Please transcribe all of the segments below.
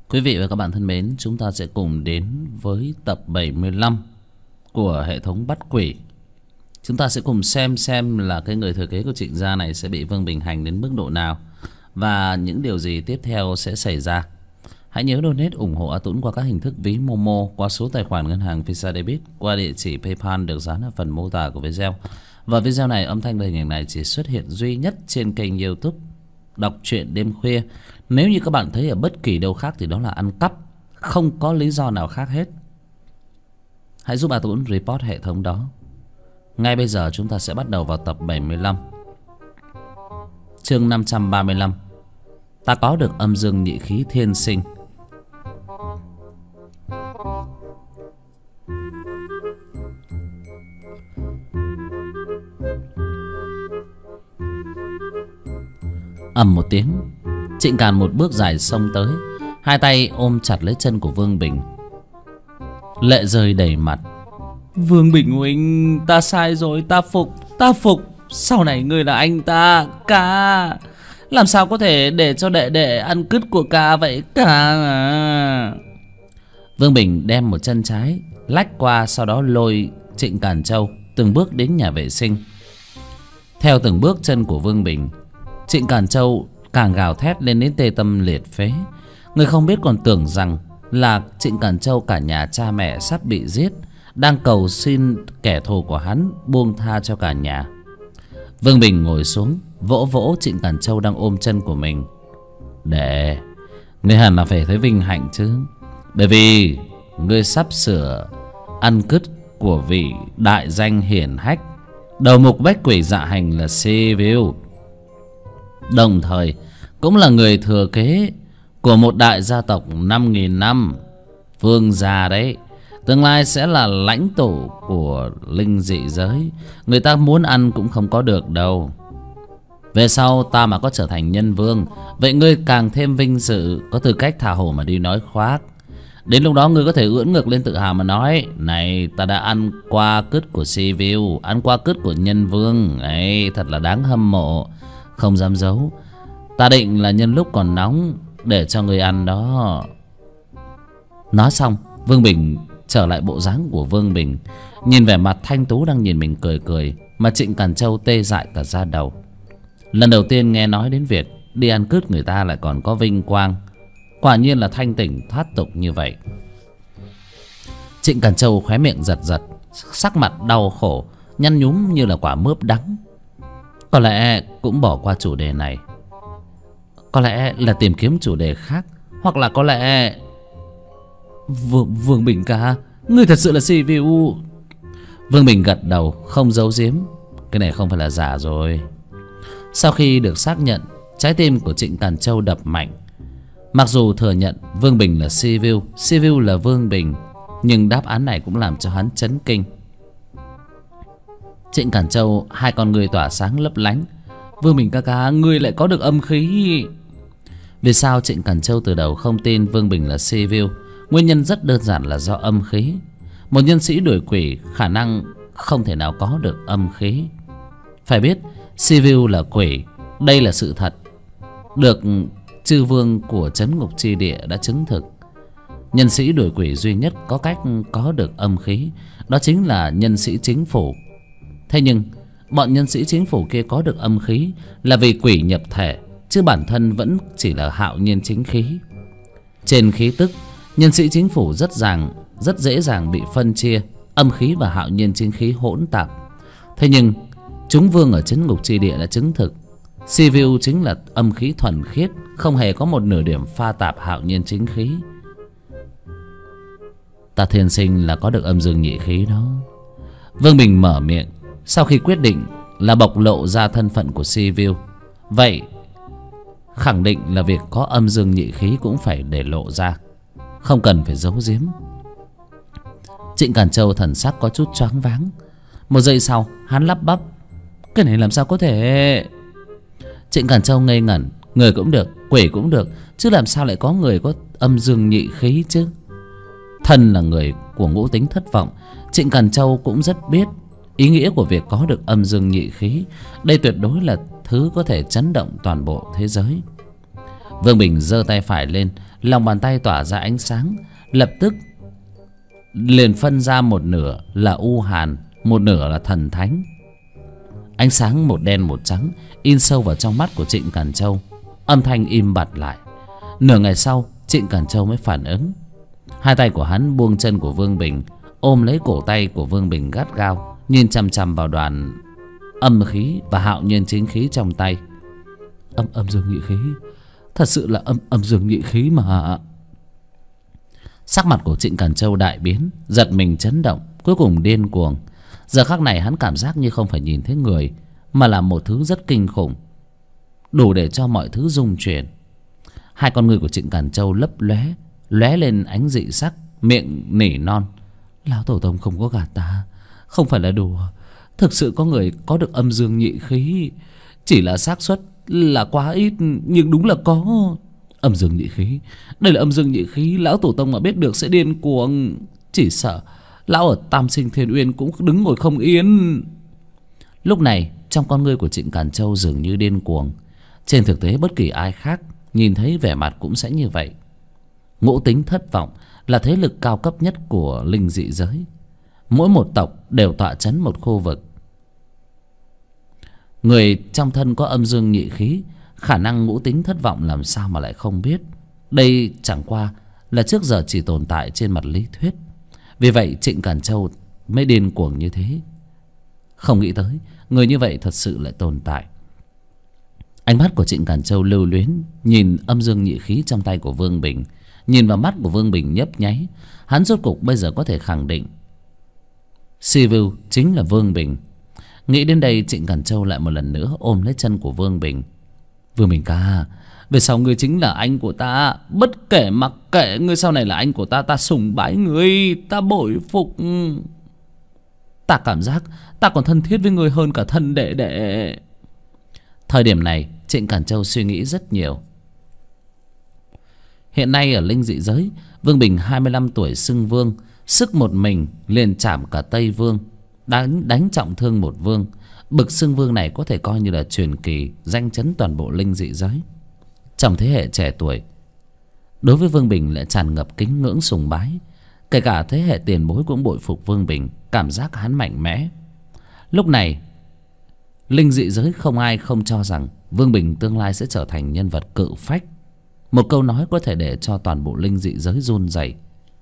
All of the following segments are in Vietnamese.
Quý vị và các bạn thân mến, chúng ta sẽ cùng đến với tập 75 của hệ thống bắt quỷ. Chúng ta sẽ cùng xem là cái người thừa kế của Trịnh gia này sẽ bị Vương Bình hành đến mức độ nào và những điều gì tiếp theo sẽ xảy ra. Hãy nhớ donate ủng hộ A Tũng qua các hình thức ví Momo, qua số tài khoản ngân hàng Visa Debit, qua địa chỉ PayPal được dán ở phần mô tả của video. Và video này, âm thanh và hình ảnh này chỉ xuất hiện duy nhất trên kênh YouTube Đọc truyện đêm khuya. Nếu như các bạn thấy ở bất kỳ đâu khác thì đó là ăn cắp, không có lý do nào khác hết. Hãy giúp A Tũng report hệ thống đó. Ngay bây giờ chúng ta sẽ bắt đầu vào tập 75, chương 535. Ta có được âm dương nhị khí thiên sinh. Ầm một tiếng, Trịnh Càn một bước dài xông tới, hai tay ôm chặt lấy chân của Vương Bình, lệ rơi đầy mặt. Vương Bình huynh, ta sai rồi, ta phục. Sau này ngươi là anh ta, ca. Làm sao có thể để cho đệ đệ ăn cứt của ca vậy ca à? Vương Bình đem một chân trái lách qua, sau đó lôi Trịnh Càn Châu từng bước đến nhà vệ sinh. Theo từng bước chân của Vương Bình, Trịnh Càn Châu càng gào thét lên đến tê tâm liệt phế. Người không biết còn tưởng rằng là Trịnh Càn Châu cả nhà cha mẹ sắp bị giết, đang cầu xin kẻ thù của hắn buông tha cho cả nhà. Vương Bình ngồi xuống, vỗ vỗ Trịnh Càn Châu đang ôm chân của mình. Để ngươi hẳn là phải thấy vinh hạnh chứ, bởi vì ngươi sắp sửa ăn cứt của vị đại danh hiển hách đầu mục bách quỷ dạ hành là Sivu, đồng thời cũng là người thừa kế của một đại gia tộc 5.000 năm, Vương gia đấy. Tương lai sẽ là lãnh tụ của linh dị giới. Người ta muốn ăn cũng không có được đâu. Về sau ta mà có trở thành nhân vương, vậy ngươi càng thêm vinh dự, có tư cách tha hồ mà đi nói khoác. Đến lúc đó ngươi có thể ưỡn ngực lên tự hào mà nói: này, ta đã ăn qua cứt của Sivu, ăn qua cứt của nhân vương ấy, thật là đáng hâm mộ, không dám giấu. Ta định là nhân lúc còn nóng để cho ngươi ăn đó. Nói xong, Vương Bình trở lại bộ dáng của Vương Bình, nhìn vẻ mặt thanh tú đang nhìn mình cười cười, mà Trịnh Càn Châu tê dại cả da đầu. Lần đầu tiên nghe nói đến việc đi ăn cứt người ta lại còn có vinh quang, quả nhiên là thanh tỉnh thoát tục như vậy. Trịnh Càn Châu khóe miệng giật giật, sắc mặt đau khổ, nhăn nhúm như là quả mướp đắng. Có lẽ cũng bỏ qua chủ đề này, có lẽ là tìm kiếm chủ đề khác, hoặc là có lẽ... Vương Bình ca, ngươi thật sự là Sivu. Vương Bình gật đầu không giấu giếm, cái này không phải là giả rồi. Sau khi được xác nhận, trái tim của Trịnh Càn Châu đập mạnh. Mặc dù thừa nhận Vương Bình là Sivu, Sivu là Vương Bình, nhưng đáp án này cũng làm cho hắn chấn kinh. Trịnh Càn Châu hai con người tỏa sáng lấp lánh. Vương Bình ca ca, ngươi lại có được âm khí. Vì sao Trịnh Càn Châu từ đầu không tin Vương Bình là Sivu? Nguyên nhân rất đơn giản là do âm khí. Một nhân sĩ đuổi quỷ khả năng không thể nào có được âm khí. Phải biết Sivu là quỷ, đây là sự thật, được chư vương của Trấn Ngục Chi Địa đã chứng thực. Nhân sĩ đuổi quỷ duy nhất có cách có được âm khí, đó chính là nhân sĩ chính phủ. Thế nhưng bọn nhân sĩ chính phủ kia có được âm khí là vì quỷ nhập thể, chứ bản thân vẫn chỉ là hạo nhiên chính khí. Trên khí tức, nhân sĩ chính phủ rất dễ dàng bị phân chia âm khí và hạo nhiên chính khí hỗn tạp. Thế nhưng chúng vương ở Trấn Ngục Chi Địa đã chứng thực Sivu chính là âm khí thuần khiết, không hề có một nửa điểm pha tạp hạo nhiên chính khí. Ta thiên sinh là có được âm dương nhị khí đó. Vương Bình mở miệng sau khi quyết định là bộc lộ ra thân phận của Sivu. Vậy khẳng định là việc có âm dương nhị khí cũng phải để lộ ra, không cần phải giấu giếm. Trịnh Càn Châu thần sắc có chút choáng váng. Một giây sau hắn lắp bắp: cái này làm sao có thể? Trịnh Càn Châu ngây ngẩn. Người cũng được, quỷ cũng được, chứ làm sao lại có người có âm dương nhị khí chứ? Thân là người của ngũ tính thất vọng, Trịnh Càn Châu cũng rất biết ý nghĩa của việc có được âm dương nhị khí. Đây tuyệt đối là thứ có thể chấn động toàn bộ thế giới. Vương Bình giơ tay phải lên, lòng bàn tay tỏa ra ánh sáng, lập tức liền phân ra một nửa là u hàn, một nửa là thần thánh. Ánh sáng một đen một trắng in sâu vào trong mắt của Trịnh Càn Châu. Âm thanh im bặt lại. Nửa ngày sau Trịnh Càn Châu mới phản ứng. Hai tay của hắn buông chân của Vương Bình, ôm lấy cổ tay của Vương Bình gắt gao, nhìn chằm chằm vào đoàn âm khí và hạo nhiên chính khí trong tay. Âm dương nhị khí, thật sự là âm dương nhị khí mà. Sắc mặt của Trịnh Càn Châu đại biến, giật mình chấn động, cuối cùng điên cuồng. Giờ khắc này hắn cảm giác như không phải nhìn thấy người, mà là một thứ rất kinh khủng, đủ để cho mọi thứ rung chuyển. Hai con ngươi của Trịnh Càn Châu lấp lóe lên ánh dị sắc, miệng nỉ non: Lão tổ tông không có gạt ta, không phải là đùa. Thực sự có người có được âm dương nhị khí, chỉ là xác suất là quá ít, nhưng đúng là có. Âm dương nhị khí, đây là âm dương nhị khí. Lão tổ tông mà biết được sẽ điên cuồng. Chỉ sợ lão ở Tam Sinh Thiên Uyên cũng đứng ngồi không yên. Lúc này trong con ngươi của Trịnh Càn Châu dường như điên cuồng. Trên thực tế bất kỳ ai khác nhìn thấy vẻ mặt cũng sẽ như vậy. Ngũ Tính Thất Vọng là thế lực cao cấp nhất của linh dị giới. Mỗi một tộc đều tọa trấn một khu vực. Người trong thân có âm dương nhị khí, khả năng ngũ tính thất vọng làm sao mà lại không biết. Đây chẳng qua là trước giờ chỉ tồn tại trên mặt lý thuyết. Vì vậy Trịnh Càn Châu mới điên cuồng như thế. Không nghĩ tới người như vậy thật sự lại tồn tại. Ánh mắt của Trịnh Càn Châu lưu luyến nhìn âm dương nhị khí trong tay của Vương Bình. Nhìn vào mắt của Vương Bình nhấp nháy. Hắn rốt cục bây giờ có thể khẳng định Sivu chính là Vương Bình. Nghĩ đến đây Trịnh Càn Châu lại một lần nữa ôm lấy chân của Vương Bình. Vương Bình ca, về sau ngươi chính là anh của ta. Bất kể mặc kệ ngươi sau này là anh của ta, ta sùng bái ngươi, ta bội phục. Ta cảm giác ta còn thân thiết với ngươi hơn cả thân đệ đệ. Thời điểm này Trịnh Càn Châu suy nghĩ rất nhiều. Hiện nay ở linh dị giới, Vương Bình 25 tuổi xưng vương, sức một mình liền chảm cả Tây Vương, đánh trọng thương một vương. Bực xưng vương này có thể coi như là truyền kỳ, danh chấn toàn bộ linh dị giới. Trong thế hệ trẻ tuổi, đối với Vương Bình lại tràn ngập kính ngưỡng sùng bái. Kể cả thế hệ tiền bối cũng bội phục Vương Bình, cảm giác hắn mạnh mẽ. Lúc này linh dị giới không ai không cho rằng Vương Bình tương lai sẽ trở thành nhân vật cự phách. Một câu nói có thể để cho toàn bộ linh dị giới run rẩy.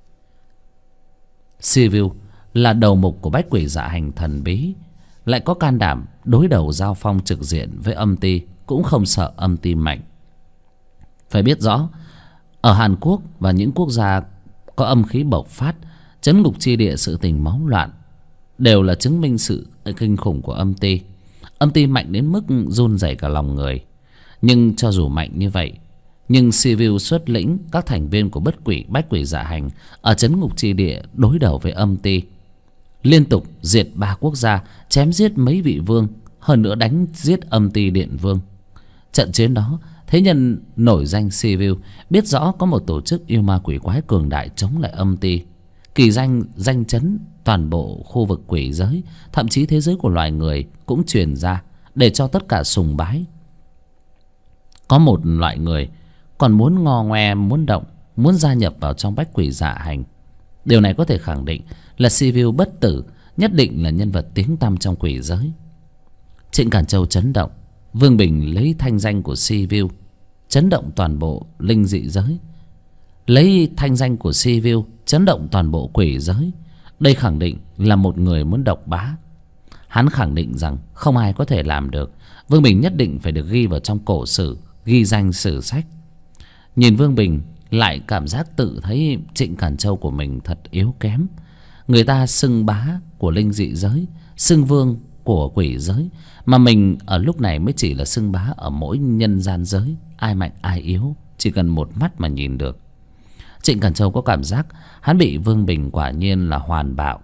Sivu là đầu mục của bách quỷ dạ hành thần bí, lại có can đảm đối đầu giao phong trực diện với âm ti, cũng không sợ âm ti mạnh. Phải biết rõ, ở Hàn Quốc và những quốc gia có âm khí bộc phát, trấn ngục chi địa sự tình máu loạn, đều là chứng minh sự kinh khủng của âm ti. Âm ti mạnh đến mức run rẩy cả lòng người. Nhưng cho dù mạnh như vậy, nhưng Sivu xuất lĩnh các thành viên của bách quỷ dạ hành ở trấn ngục chi địa đối đầu với âm ti, liên tục diệt 3 quốc gia, chém giết mấy vị vương, hơn nữa đánh giết âm ti điện vương. Trận chiến đó, thế nhân nổi danh Sivu biết rõ có một tổ chức yêu ma quỷ quái cường đại chống lại âm ti, kỳ danh chấn toàn bộ khu vực quỷ giới, thậm chí thế giới của loài người cũng truyền ra để cho tất cả sùng bái. Có một loại người còn muốn ngò ngoe, muốn động, muốn gia nhập vào trong bách quỷ dạ hành. Điều này có thể khẳng định là Sivu bất tử, nhất định là nhân vật tiếng tăm trong quỷ giới. Trịnh Càn Châu chấn động. Vương Bình lấy thanh danh của Sivu chấn động toàn bộ linh dị giới, lấy thanh danh của Sivu chấn động toàn bộ quỷ giới. Đây khẳng định là một người muốn độc bá. Hắn khẳng định rằng không ai có thể làm được. Vương Bình nhất định phải được ghi vào trong cổ sử, ghi danh sử sách. Nhìn Vương Bình lại cảm giác tự thấy Trịnh Càn Châu của mình thật yếu kém. Người ta xưng bá của linh dị giới, xưng vương của quỷ giới, mà mình ở lúc này mới chỉ là xưng bá ở mỗi nhân gian giới. Ai mạnh ai yếu chỉ cần một mắt mà nhìn được. Trịnh Càn Châu có cảm giác hắn bị Vương Bình quả nhiên là hoàn bạo.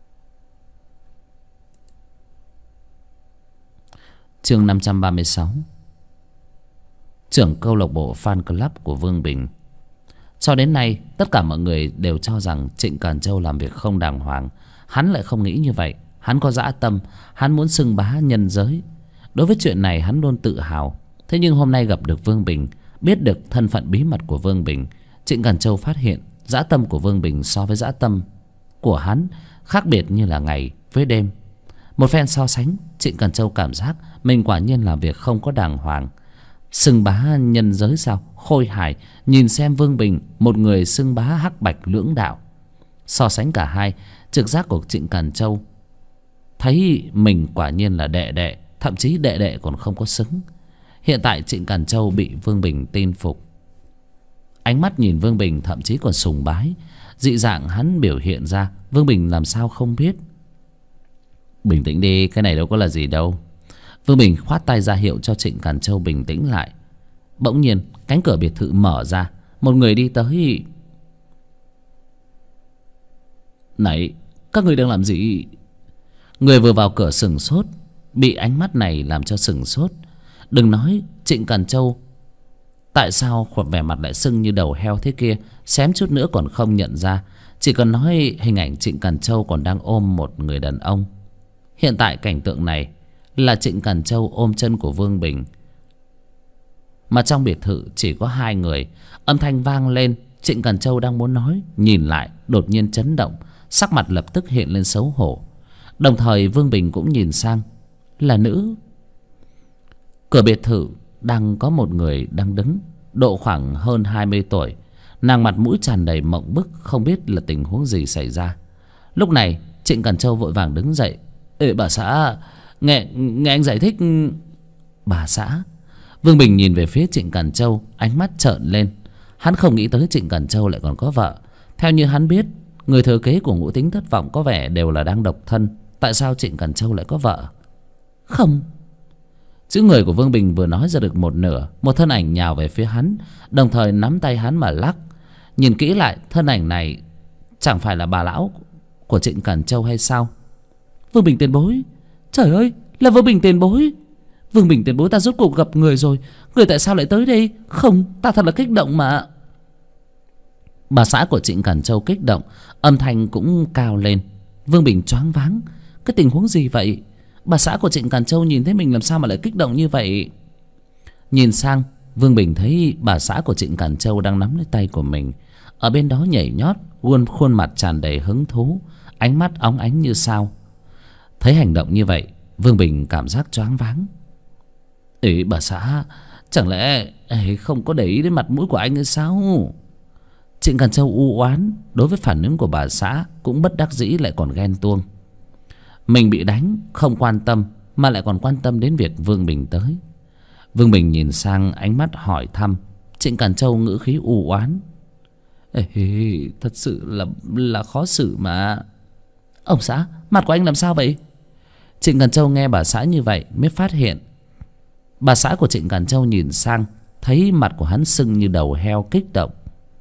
Chương 536. Trưởng câu lạc bộ fan club của Vương Bình. Cho đến nay tất cả mọi người đều cho rằng Trịnh Càn Châu làm việc không đàng hoàng. Hắn lại không nghĩ như vậy. Hắn có dã tâm, hắn muốn xưng bá nhân giới. Đối với chuyện này hắn luôn tự hào. Thế nhưng hôm nay gặp được Vương Bình, Biết được thân phận bí mật của Vương Bình, Trịnh Càn Châu phát hiện dã tâm của Vương Bình so với dã tâm của hắn khác biệt như là ngày với đêm. Một phen so sánh, Trịnh Càn Châu cảm giác mình quả nhiên làm việc không có đàng hoàng. Xưng bá nhân giới sao? Khôi hài nhìn xem Vương Bình, một người xưng bá hắc bạch lưỡng đạo. So sánh cả hai, trực giác của Trịnh Càn Châu thấy mình quả nhiên là đệ đệ, thậm chí đệ đệ còn không có xứng. Hiện tại Trịnh Càn Châu bị Vương Bình tin phục. Ánh mắt nhìn Vương Bình thậm chí còn sùng bái. Dị dạng hắn biểu hiện ra, Vương Bình làm sao không biết. Bình tĩnh đi, cái này đâu có là gì đâu. Vương Bình khoát tay ra hiệu cho Trịnh Càn Châu bình tĩnh lại. Bỗng nhiên cánh cửa biệt thự mở ra, một người đi tới. Này, các người đang làm gì? Người vừa vào cửa sửng sốt, bị ánh mắt này làm cho sửng sốt. Đừng nói Trịnh Càn Châu tại sao vẻ mặt lại sưng như đầu heo thế kia, xém chút nữa còn không nhận ra. Chỉ cần nói hình ảnh Trịnh Càn Châu còn đang ôm một người đàn ông. Hiện tại cảnh tượng này là Trịnh Càn Châu ôm chân của Vương Bình, mà trong biệt thự chỉ có hai người. Âm thanh vang lên, Trịnh Càn Châu đang muốn nói, nhìn lại đột nhiên chấn động, sắc mặt lập tức hiện lên xấu hổ. Đồng thời Vương Bình cũng nhìn sang, là nữ. Cửa biệt thự đang có một người đang đứng, độ khoảng hơn 20 tuổi. Nàng mặt mũi tràn đầy mộng bức, không biết là tình huống gì xảy ra. Lúc này Trịnh Càn Châu vội vàng đứng dậy. Ê bà xã, nghe anh giải thích. Bà xã? Vương Bình nhìn về phía Trịnh Càn Châu, ánh mắt trợn lên. Hắn không nghĩ tới Trịnh Càn Châu lại còn có vợ. Theo như hắn biết, người thừa kế của Ngũ Tính Thất Vọng có vẻ đều là đang độc thân. Tại sao Trịnh Càn Châu lại có vợ? Không. Chữ người của Vương Bình vừa nói ra được một nửa, một thân ảnh nhào về phía hắn, đồng thời nắm tay hắn mà lắc. Nhìn kỹ lại, thân ảnh này chẳng phải là bà lão của Trịnh Càn Châu hay sao? Vương Bình tiền bối, trời ơi, là Vương Bình tiền bối. Vương Bình tiền bối, ta rốt cuộc gặp người rồi. Người tại sao lại tới đây? Không, ta thật là kích động mà. Bà xã của Trịnh Càn Châu kích động, âm thanh cũng cao lên. Vương Bình choáng váng. Cái tình huống gì vậy? Bà xã của Trịnh Càn Châu nhìn thấy mình làm sao mà lại kích động như vậy? Nhìn sang, Vương Bình thấy bà xã của Trịnh Càn Châu đang nắm lấy tay của mình, ở bên đó nhảy nhót, khuôn mặt tràn đầy hứng thú, ánh mắt óng ánh như sao. Thấy hành động như vậy, Vương Bình cảm giác choáng váng. Ý bà xã, chẳng lẽ không có để ý đến mặt mũi của anh hay sao? Trịnh Càn Châu u oán, đối với phản ứng của bà xã cũng bất đắc dĩ lại còn ghen tuông. Mình bị đánh không quan tâm, mà lại còn quan tâm đến việc Vương Bình tới. Vương Bình nhìn sang, ánh mắt hỏi thăm. Trịnh Càn Châu ngữ khí u oán. Thật sự là khó xử mà. Ông xã, mặt của anh làm sao vậy? Trịnh Càn Châu nghe bà xã như vậy mới phát hiện. Bà xã của Trịnh Càn Châu nhìn sang, thấy mặt của hắn sưng như đầu heo, kích động.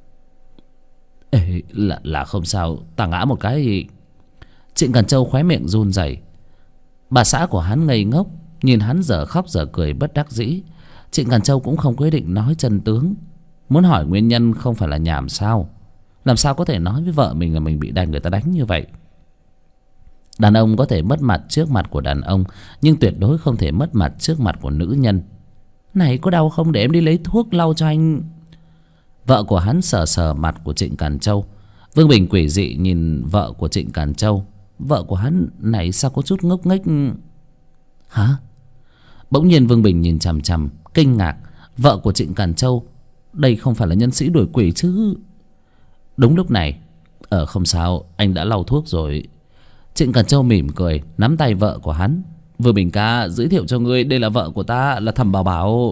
Là không sao, ta ngã một cái. Trịnh Càn Châu khóe miệng run rẩy. Bà xã của hắn ngây ngốc, nhìn hắn dở khóc dở cười bất đắc dĩ. Trịnh Càn Châu cũng không quyết định nói chân tướng. Muốn hỏi nguyên nhân không phải là nhảm sao? Làm sao có thể nói với vợ mình là mình bị người ta đánh như vậy? Đàn ông có thể mất mặt trước mặt của đàn ông, nhưng tuyệt đối không thể mất mặt trước mặt của nữ nhân. Này, có đau không, để em đi lấy thuốc lau cho anh. Vợ của hắn sờ sờ mặt của Trịnh Càn Châu. Vương Bình quỷ dị nhìn vợ của Trịnh Càn Châu. Vợ của hắn này sao có chút ngốc nghếch. Hả? Bỗng nhiên Vương Bình nhìn chằm chằm, kinh ngạc. Vợ của Trịnh Càn Châu, đây không phải là nhân sĩ đuổi quỷ chứ? Đúng lúc này, không sao, anh đã lau thuốc rồi. Trịnh Càn Châu mỉm cười, nắm tay vợ của hắn. Vương Bình ca, giới thiệu cho ngươi, đây là vợ của ta, là Thẩm Bảo Bảo.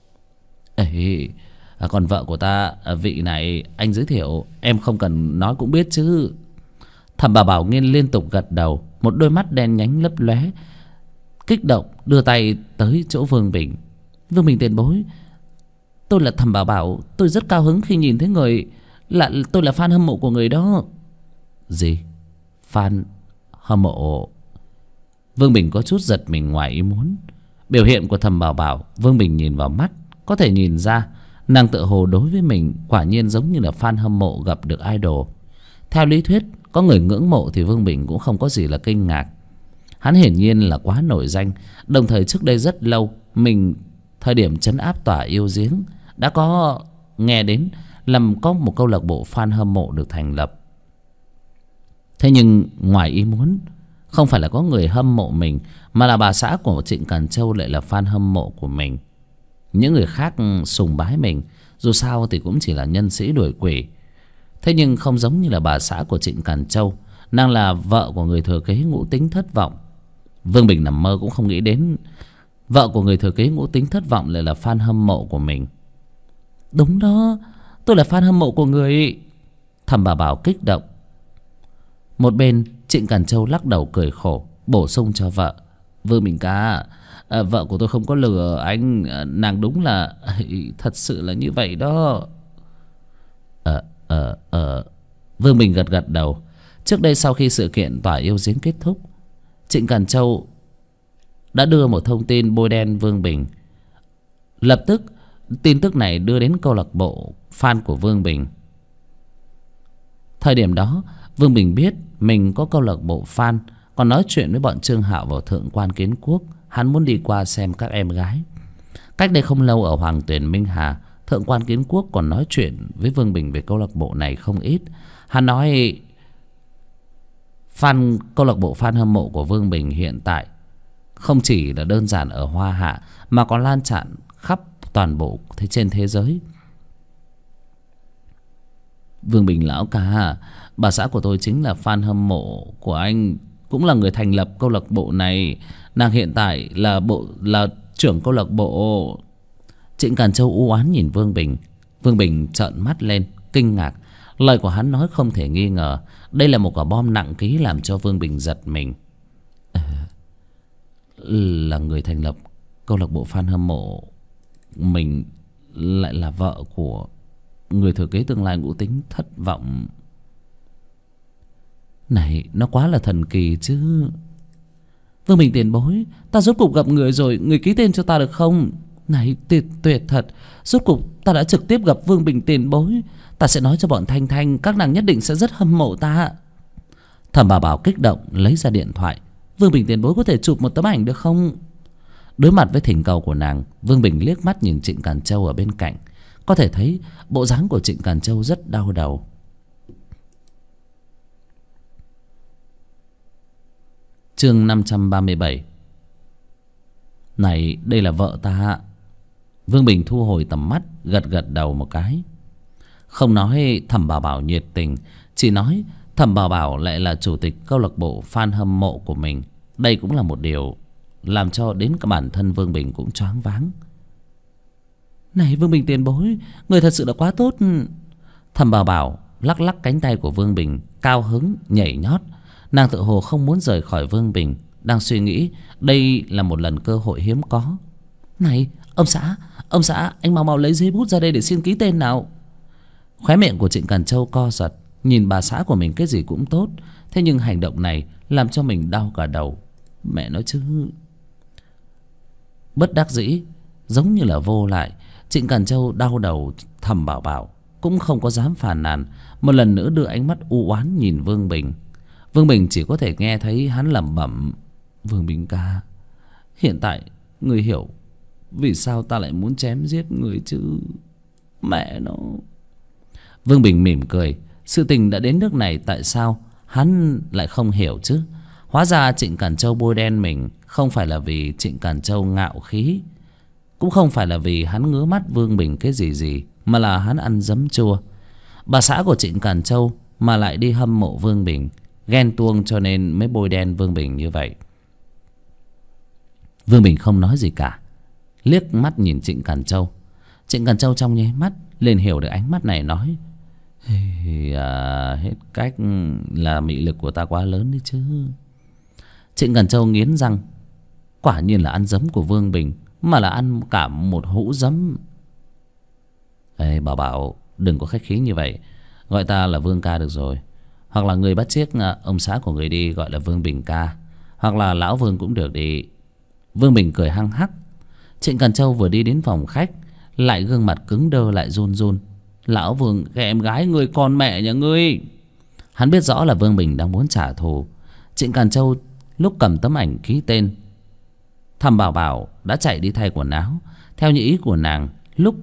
Còn vợ của ta, vị này anh giới thiệu, em không cần nói cũng biết chứ. Thẩm Bảo Bảo nghiêng liên tục gật đầu, một đôi mắt đen nhánh lấp lóe, kích động đưa tay tới chỗ Vương Bình. Vương Bình tiền bối, tôi là Thẩm Bảo Bảo, tôi rất cao hứng khi nhìn thấy người, tôi là fan hâm mộ của người đó. Gì? Fan hâm mộ? Vương Bình có chút giật mình ngoài ý muốn. Biểu hiện của Thẩm Bảo Bảo, Vương Bình nhìn vào mắt, có thể nhìn ra nàng tự hồ đối với mình quả nhiên giống như là fan hâm mộ gặp được idol. Theo lý thuyết, có người ngưỡng mộ thì Vương Bình cũng không có gì là kinh ngạc. Hắn hiển nhiên là quá nổi danh. Đồng thời trước đây rất lâu, mình thời điểm trấn áp tỏa yêu giếng, đã có nghe đến làm có một câu lạc bộ fan hâm mộ được thành lập. Thế nhưng ngoài ý muốn, không phải là có người hâm mộ mình, mà là bà xã của Trịnh Càn Châu lại là fan hâm mộ của mình. Những người khác sùng bái mình, dù sao thì cũng chỉ là nhân sĩ đuổi quỷ. Thế nhưng không giống như là bà xã của Trịnh Càn Châu, nàng là vợ của người thừa kế Ngũ Tính thất vọng. Vương Bình nằm mơ cũng không nghĩ đến vợ của người thừa kế Ngũ Tính thất vọng lại là fan hâm mộ của mình. Đúng đó, tôi là fan hâm mộ của người. Thầm bà Bảo kích động. Một bên Trịnh Càn Châu lắc đầu cười khổ, bổ sung cho vợ: Vương Bình ca, vợ của tôi không có lừa anh, nàng đúng là thật sự là như vậy đó. Vương Bình gật gật đầu. Trước đây sau khi sự kiện tỏa yêu giếng kết thúc, Trịnh Càn Châu đã đưa một thông tin bôi đen Vương Bình. Lập tức tin tức này đưa đến câu lạc bộ fan của Vương Bình. Thời điểm đó Vương Bình biết mình có câu lạc bộ fan, còn nói chuyện với bọn Trương Hạo vào Thượng Quan Kiến Quốc. Hắn muốn đi qua xem các em gái. Cách đây không lâu ở Hoàng Tuyền Minh Hà, Thượng Quan Kiến Quốc còn nói chuyện với Vương Bình về câu lạc bộ này không ít. Hắn nói câu lạc bộ fan hâm mộ của Vương Bình hiện tại không chỉ là đơn giản ở Hoa Hạ, mà còn lan tràn khắp toàn bộ trên thế giới. Vương Bình lão ca, bà xã của tôi chính là fan hâm mộ của anh, cũng là người thành lập câu lạc bộ này. Nàng hiện tại là trưởng câu lạc bộ. Trịnh Càn Châu u oán nhìn Vương Bình. Vương Bình trợn mắt lên kinh ngạc. Lời của hắn nói không thể nghi ngờ. Đây là một quả bom nặng ký làm cho Vương Bình giật mình. Là người thành lập câu lạc bộ fan hâm mộ, mình lại là vợ của người thừa kế tương lai Ngũ Tính thất vọng. Này, nó quá là thần kỳ chứ. Vương Bình tiền bối, ta rốt cục gặp người rồi, người ký tên cho ta được không? Này, tuyệt thật, rốt cục ta đã trực tiếp gặp Vương Bình tiền bối. Ta sẽ nói cho bọn Thanh Thanh, các nàng nhất định sẽ rất hâm mộ ta. Thẩm Bà Bảo kích động lấy ra điện thoại. Vương Bình tiền bối có thể chụp một tấm ảnh được không? Đối mặt với thỉnh cầu của nàng, Vương Bình liếc mắt nhìn Trịnh Càn Châu ở bên cạnh. Có thể thấy bộ dáng của Trịnh Càn Châu rất đau đầu. Chương 537. Này, đây là vợ ta. Vương Bình thu hồi tầm mắt, gật gật đầu một cái. Không nói Thẩm Bảo Bảo nhiệt tình, chỉ nói Thẩm Bảo Bảo lại là chủ tịch câu lạc bộ fan hâm mộ của mình. Đây cũng là một điều làm cho đến cả bản thân Vương Bình cũng choáng váng. Này Vương Bình tiền bối, người thật sự là quá tốt. Thẩm Bảo Bảo lắc lắc cánh tay của Vương Bình, cao hứng nhảy nhót. Nàng tự hồ không muốn rời khỏi Vương Bình, đang suy nghĩ đây là một lần cơ hội hiếm có. Này ông xã, anh mau mau lấy giấy bút ra đây để xin ký tên nào. Khóe miệng của Trịnh Càn Châu co giật. Nhìn bà xã của mình cái gì cũng tốt, thế nhưng hành động này làm cho mình đau cả đầu. Mẹ nói chứ. Bất đắc dĩ, giống như là vô lại, Trịnh Càn Châu đau đầu. Thẩm Bảo Bảo cũng không có dám phàn nàn, một lần nữa đưa ánh mắt u oán nhìn Vương Bình. Vương Bình chỉ có thể nghe thấy hắn lẩm bẩm: Vương Bình ca, hiện tại người hiểu vì sao ta lại muốn chém giết người chứ. Mẹ nó. Vương Bình mỉm cười. Sự tình đã đến nước này, tại sao hắn lại không hiểu chứ? Hóa ra Trịnh Càn Châu bôi đen mình không phải là vì Trịnh Càn Châu ngạo khí, cũng không phải là vì hắn ngứa mắt Vương Bình cái gì, mà là hắn ăn giấm chua. Bà xã của Trịnh Càn Châu mà lại đi hâm mộ Vương Bình, ghen tuông cho nên mới bôi đen Vương Bình như vậy. Vương Bình không nói gì cả, liếc mắt nhìn Trịnh Càn Châu. Trịnh Càn Châu trong nháy mắt liền hiểu được ánh mắt này, nói: hết cách là mị lực của ta quá lớn đấy chứ. Trịnh Càn Châu nghiến răng. Quả nhiên là ăn giấm của Vương Bình, mà là ăn cả một hũ giấm. Ê, Bảo Bảo, đừng có khách khí như vậy, gọi ta là Vương ca được rồi. Hoặc là người bắt chiếc ông xã của người đi, gọi là Vương Bình ca, hoặc là lão Vương cũng được đi. Vương Bình cười hăng hắc. Trịnh Càn Châu vừa đi đến phòng khách, lại gương mặt cứng đơ lại run run. Lão Vương, cái em gái người con mẹ nhà ngươi. Hắn biết rõ là Vương Bình đang muốn trả thù. Trịnh Càn Châu lúc cầm tấm ảnh ký tên, Thẩm Bảo Bảo đã chạy đi thay quần áo theo như ý của nàng. Lúc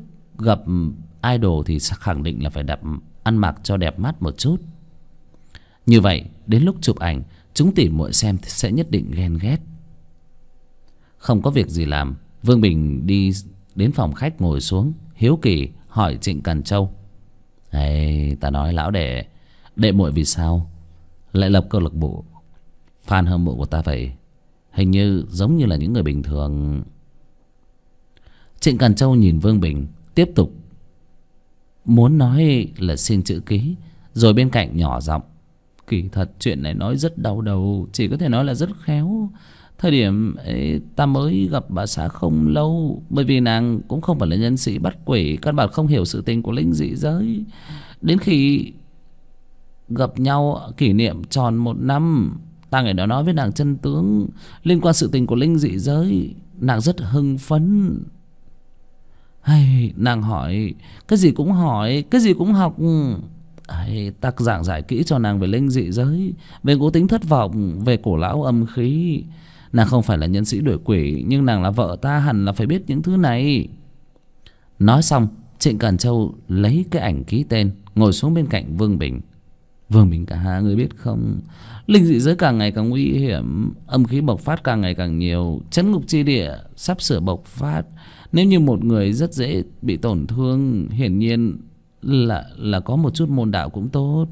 gặp idol thì khẳng định là phải ăn mặc cho đẹp mắt một chút. Như vậy đến lúc chụp ảnh, chúng tỉ muội xem thì sẽ nhất định ghen ghét. Không có việc gì làm, Vương Bình đi đến phòng khách ngồi xuống, hiếu kỳ hỏi Trịnh Càn Châu: "Ê, ta nói lão đệ muội vì sao lại lập câu lạc bộ fan hâm mộ của ta vậy? Hình như giống như là những người bình thường." Trịnh Càn Châu nhìn Vương Bình, tiếp tục muốn nói là xin chữ ký, rồi bên cạnh nhỏ giọng: "Kỳ thật chuyện này nói rất đau đầu, chỉ có thể nói là rất khéo. Thời điểm ấy, ta mới gặp bà xã không lâu, bởi vì nàng cũng không phải là nhân sĩ bắt quỷ, căn bản không hiểu sự tình của linh dị giới. Đến khi gặp nhau kỷ niệm tròn 1 năm, ta ngày đó nói với nàng chân tướng liên quan sự tình của linh dị giới. Nàng rất hưng phấn. Hay, nàng hỏi cái gì cũng hỏi, cái gì cũng học. Ta giảng giải kỹ cho nàng về linh dị giới, về ngũ tính thất vọng, về cổ lão âm khí. Nàng không phải là nhân sĩ đuổi quỷ, nhưng nàng là vợ ta, hẳn là phải biết những thứ này." Nói xong, Trịnh Càn Châu lấy cái ảnh ký tên, ngồi xuống bên cạnh Vương Bình. "Vương Bình ca, người biết không, linh dị giới càng ngày càng nguy hiểm, âm khí bộc phát càng ngày càng nhiều, trấn ngục chi địa sắp sửa bộc phát. Nếu như một người rất dễ bị tổn thương, hiển nhiên là có một chút môn đạo cũng tốt."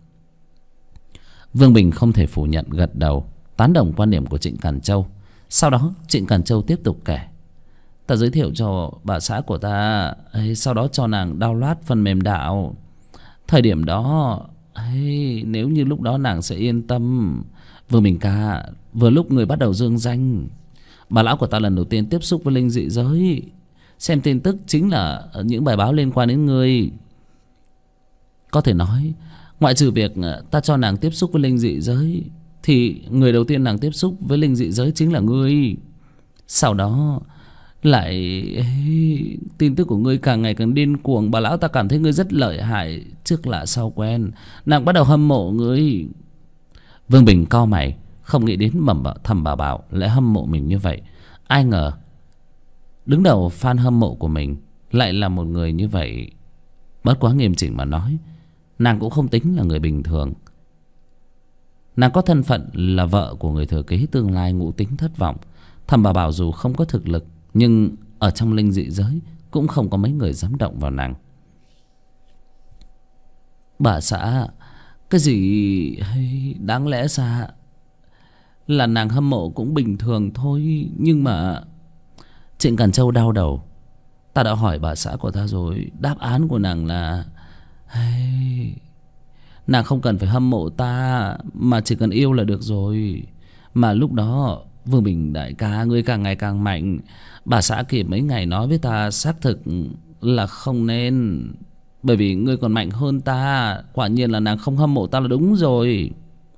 Vương Bình không thể phủ nhận, gật đầu tán đồng quan điểm của Trịnh Càn Châu. Sau đó Trịnh Càn Châu tiếp tục kể: "Ta giới thiệu cho bà xã của ta, sau đó cho nàng download phần mềm đạo. Thời điểm đó, nếu như lúc đó nàng sẽ yên tâm. Vương Bình ca, vừa lúc người bắt đầu dương danh, bà lão của ta lần đầu tiên tiếp xúc với linh dị giới, xem tin tức chính là những bài báo liên quan đến ngươi. Có thể nói, ngoại trừ việc ta cho nàng tiếp xúc với linh dị giới, thì người đầu tiên nàng tiếp xúc với linh dị giới chính là ngươi. Sau đó lại tin tức của ngươi càng ngày càng điên cuồng, bà lão ta cảm thấy ngươi rất lợi hại, trước lạ sau quen, nàng bắt đầu hâm mộ ngươi." Vương Bình cau mày, không nghĩ đến thầm bà Bảo lại hâm mộ mình như vậy. Ai ngờ đứng đầu fan hâm mộ của mình lại là một người như vậy. Bất quá nghiêm chỉnh mà nói, nàng cũng không tính là người bình thường. Nàng có thân phận là vợ của người thừa kế tương lai ngũ tính thất vọng. Thầm bà Bảo dù không có thực lực, nhưng ở trong linh dị giới cũng không có mấy người dám động vào nàng. "Bà xã, cái gì đáng lẽ ra là nàng hâm mộ cũng bình thường thôi, nhưng mà..." Trịnh Càn Châu đau đầu: "Ta đã hỏi bà xã của ta rồi, đáp án của nàng là nàng không cần phải hâm mộ ta, mà chỉ cần yêu là được rồi. Mà lúc đó, Vương Bình đại ca, ngươi càng ngày càng mạnh. Bà xã kia mấy ngày nói với ta xác thực là không nên, bởi vì ngươi còn mạnh hơn ta. Quả nhiên là nàng không hâm mộ ta là đúng rồi."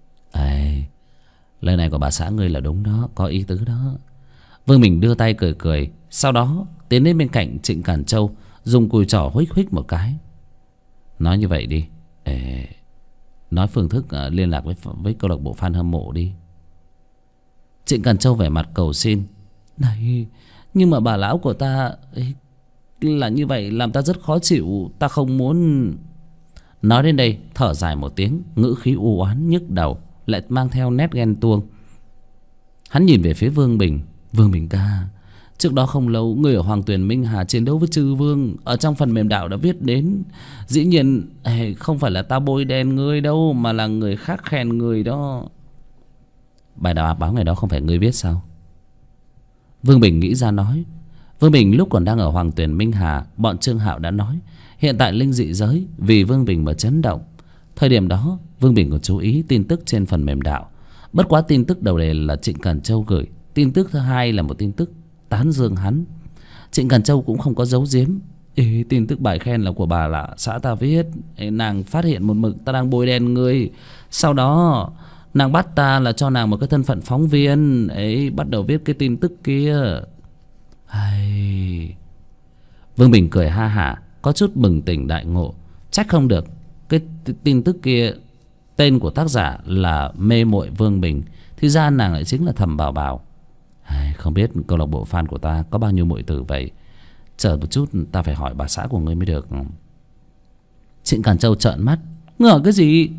Lời này của bà xã ngươi là đúng đó, có ý tứ đó. Vương Bình đưa tay cười cười, sau đó tiến đến bên cạnh Trịnh Càn Châu, dùng cùi trỏ huých huých một cái. "Nói như vậy đi, nói phương thức liên lạc với câu lạc bộ fan hâm mộ đi." Trịnh Càn Châu vẻ mặt cầu xin: "Này, nhưng mà bà lão của ta là như vậy, làm ta rất khó chịu, ta không muốn..." Nói đến đây thở dài một tiếng, ngữ khí u oán nhức đầu, lại mang theo nét ghen tuông. Hắn nhìn về phía Vương Bình: "Vương Bình ca, trước đó không lâu, người ở Hoàng Tuyền Minh Hà chiến đấu với Chư Vương, ở trong phần mềm đạo đã viết đến. Dĩ nhiên không phải là ta bôi đen ngươi đâu, mà là người khác khen người đó." "Bài báo ngày đó không phải ngươi viết sao?" Vương Bình nghĩ ra nói. Vương Bình lúc còn đang ở Hoàng Tuyền Minh Hà, bọn Trương Hạo đã nói hiện tại linh dị giới vì Vương Bình mà chấn động. Thời điểm đó Vương Bình còn chú ý tin tức trên phần mềm đạo. Bất quá tin tức đầu đề là Trịnh Càn Châu gửi, tin tức thứ hai là một tin tức tán dương hắn. Trịnh Càn Châu cũng không có giấu giếm: "Tin tức bài khen là của bà là xã ta viết. Nàng phát hiện một mực ta đang bôi đen ngươi, sau đó nàng bắt ta là cho nàng một cái thân phận phóng viên, bắt đầu viết cái tin tức kia." Vương Bình cười ha hả, có chút bừng tỉnh đại ngộ. Trách không được, cái tin tức kia tên của tác giả là Mê Muội Vương Bình, thì ra nàng lại chính là Thầm Bảo Bảo. Không biết câu lạc bộ fan của ta có bao nhiêu muội tử vậy. Chờ một chút, ta phải hỏi bà xã của ngươi mới được. Trịnh Càn Châu trợn mắt. Ngươi hỏi cái gì?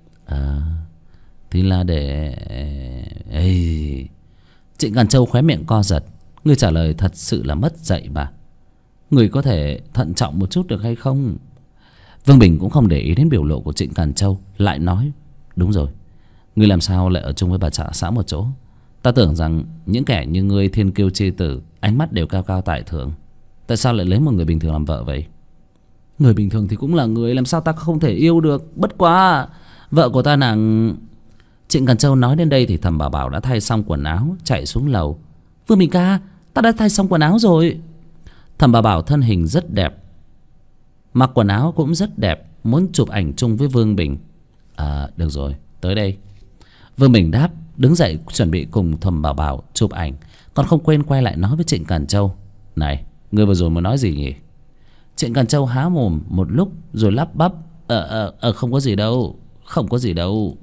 Thì là để... Ê... Trịnh Càn Châu khóe miệng co giật. Ngươi trả lời thật sự là mất dạy bà. Ngươi có thể thận trọng một chút được hay không? Vương Bình cũng không để ý đến biểu lộ của Trịnh Càn Châu, lại nói. Đúng rồi, ngươi làm sao lại ở chung với bà xã một chỗ? Ta tưởng rằng những kẻ như ngươi thiên kiêu chi tử, ánh mắt đều cao cao tại thượng. Tại sao lại lấy một người bình thường làm vợ vậy? Người bình thường thì cũng là người, làm sao ta không thể yêu được? Bất quá vợ của ta nàng... Trịnh Càn Châu nói đến đây thì Thẩm Bảo Bảo đã thay xong quần áo chạy xuống lầu. Vương Bình ca, ta đã thay xong quần áo rồi. Thẩm Bảo Bảo thân hình rất đẹp, mặc quần áo cũng rất đẹp, muốn chụp ảnh chung với Vương Bình. Được rồi, tới đây. Vương Bình đáp, đứng dậy chuẩn bị cùng Thẩm Bảo Bảo chụp ảnh, còn không quên quay lại nói với Trịnh Càn Châu. Này, ngươi vừa rồi mới nói gì nhỉ? Trịnh Càn Châu há mồm một lúc rồi lắp bắp. Không có gì đâu. Không có gì đâu.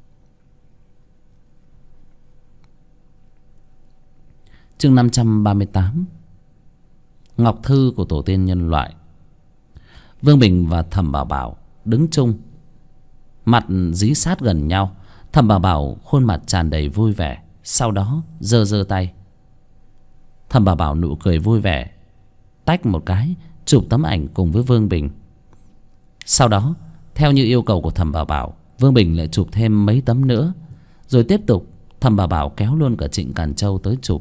Chương 538. Ngọc thư của tổ tiên nhân loại. Vương Bình và Thẩm Bảo Bảo đứng chung, mặt dí sát gần nhau. Thẩm Bảo Bảo khuôn mặt tràn đầy vui vẻ, sau đó giơ giơ tay. Thẩm Bảo Bảo nụ cười vui vẻ, tách một cái chụp tấm ảnh cùng với Vương Bình. Sau đó theo như yêu cầu của Thẩm Bảo Bảo, Vương Bình lại chụp thêm mấy tấm nữa. Rồi tiếp tục Thẩm Bảo Bảo kéo luôn cả Trịnh Càn Châu tới chụp.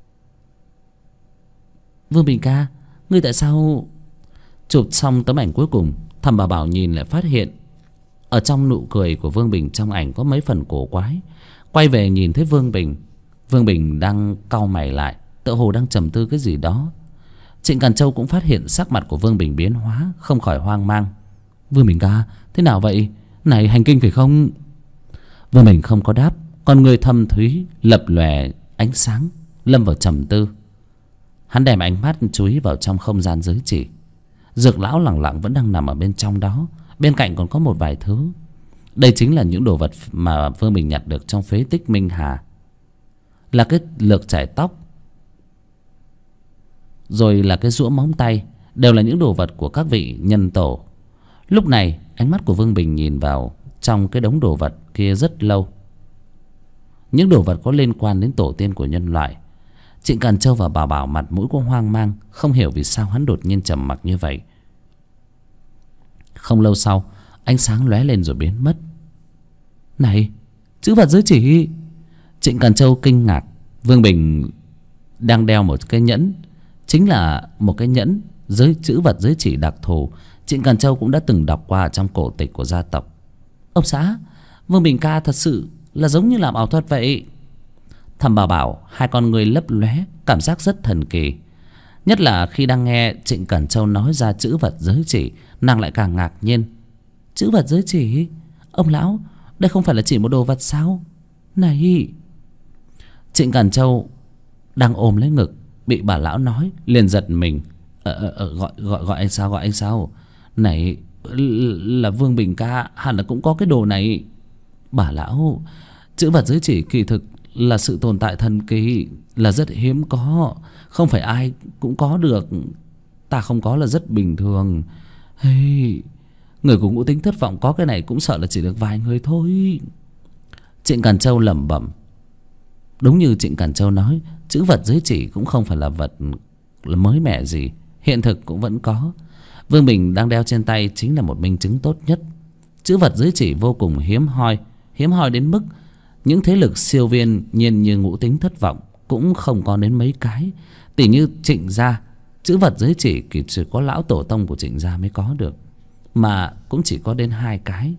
Vương Bình ca, ngươi tại sao... Chụp xong tấm ảnh cuối cùng, Thẩm Bảo Bảo nhìn lại phát hiện ở trong nụ cười của Vương Bình trong ảnh có mấy phần cổ quái. Quay về nhìn thấy Vương Bình. Vương Bình đang cau mày lại, tựa hồ đang trầm tư cái gì đó. Trịnh Càn Châu cũng phát hiện sắc mặt của Vương Bình biến hóa, không khỏi hoang mang. Vương Bình ca, thế nào vậy? Này, hành kinh phải không? Vương Bình không có đáp, con người thâm thúy lập lòe ánh sáng, lâm vào trầm tư. Hắn đem ánh mắt chú ý vào trong không gian giới chỉ. Dược lão lẳng lặng vẫn đang nằm ở bên trong đó. Bên cạnh còn có một vài thứ. Đây chính là những đồ vật mà Vương Bình nhặt được trong phế tích Minh Hà. Là cái lược chải tóc, rồi là cái giũa móng tay, đều là những đồ vật của các vị nhân tổ. Lúc này ánh mắt của Vương Bình nhìn vào trong cái đống đồ vật kia rất lâu. Những đồ vật có liên quan đến tổ tiên của nhân loại. Trịnh Càn Châu và Bảo Bảo mặt mũi cũng hoang mang, không hiểu vì sao hắn đột nhiên trầm mặc như vậy. Không lâu sau, ánh sáng lóe lên rồi biến mất. Này, chữ vật giới chỉ! Trịnh Càn Châu kinh ngạc. Vương Bình đang đeo một cái nhẫn, chính là một cái nhẫn chữ vật giới chỉ đặc thù. Trịnh Càn Châu cũng đã từng đọc qua trong cổ tịch của gia tộc. Ông xã, Vương Bình ca thật sự là giống như làm ảo thuật vậy. Thẩm Bảo Bảo hai con người lấp lóe, cảm giác rất thần kỳ. Nhất là khi đang nghe Trịnh Càn Châu nói ra chữ vật giới chỉ, nàng lại càng ngạc nhiên. Chữ vật giới chỉ? Ông lão, đây không phải là chỉ một đồ vật sao? Này! Trịnh Càn Châu đang ôm lấy ngực, bị bà lão nói liền giật mình. Gọi anh sao, gọi anh sao? Này, là Vương Bình ca hẳn là cũng có cái đồ này. Bà lão, chữ vật giới chỉ kỳ thực là sự tồn tại thần kỳ, là rất hiếm có, không phải ai cũng có được. Ta không có là rất bình thường. Hey, người của Ngũ Tính Thất Vọng có cái này cũng sợ là chỉ được vài người thôi. Trịnh Càn Châu lẩm bẩm. Đúng như Trịnh Càn Châu nói, chữ vật giới chỉ cũng không phải là vật mới mẻ gì, hiện thực cũng vẫn có. Vương Bình đang đeo trên tay chính là một minh chứng tốt nhất. Chữ vật giới chỉ vô cùng hiếm hoi đến mức những thế lực siêu viên nhiên như Ngũ Tính Thất Vọng cũng không có đến mấy cái. Tỉ như Trịnh gia, chữ vật giới chỉ chỉ có lão tổ tông của Trịnh gia mới có được, mà cũng chỉ có đến 2 cái.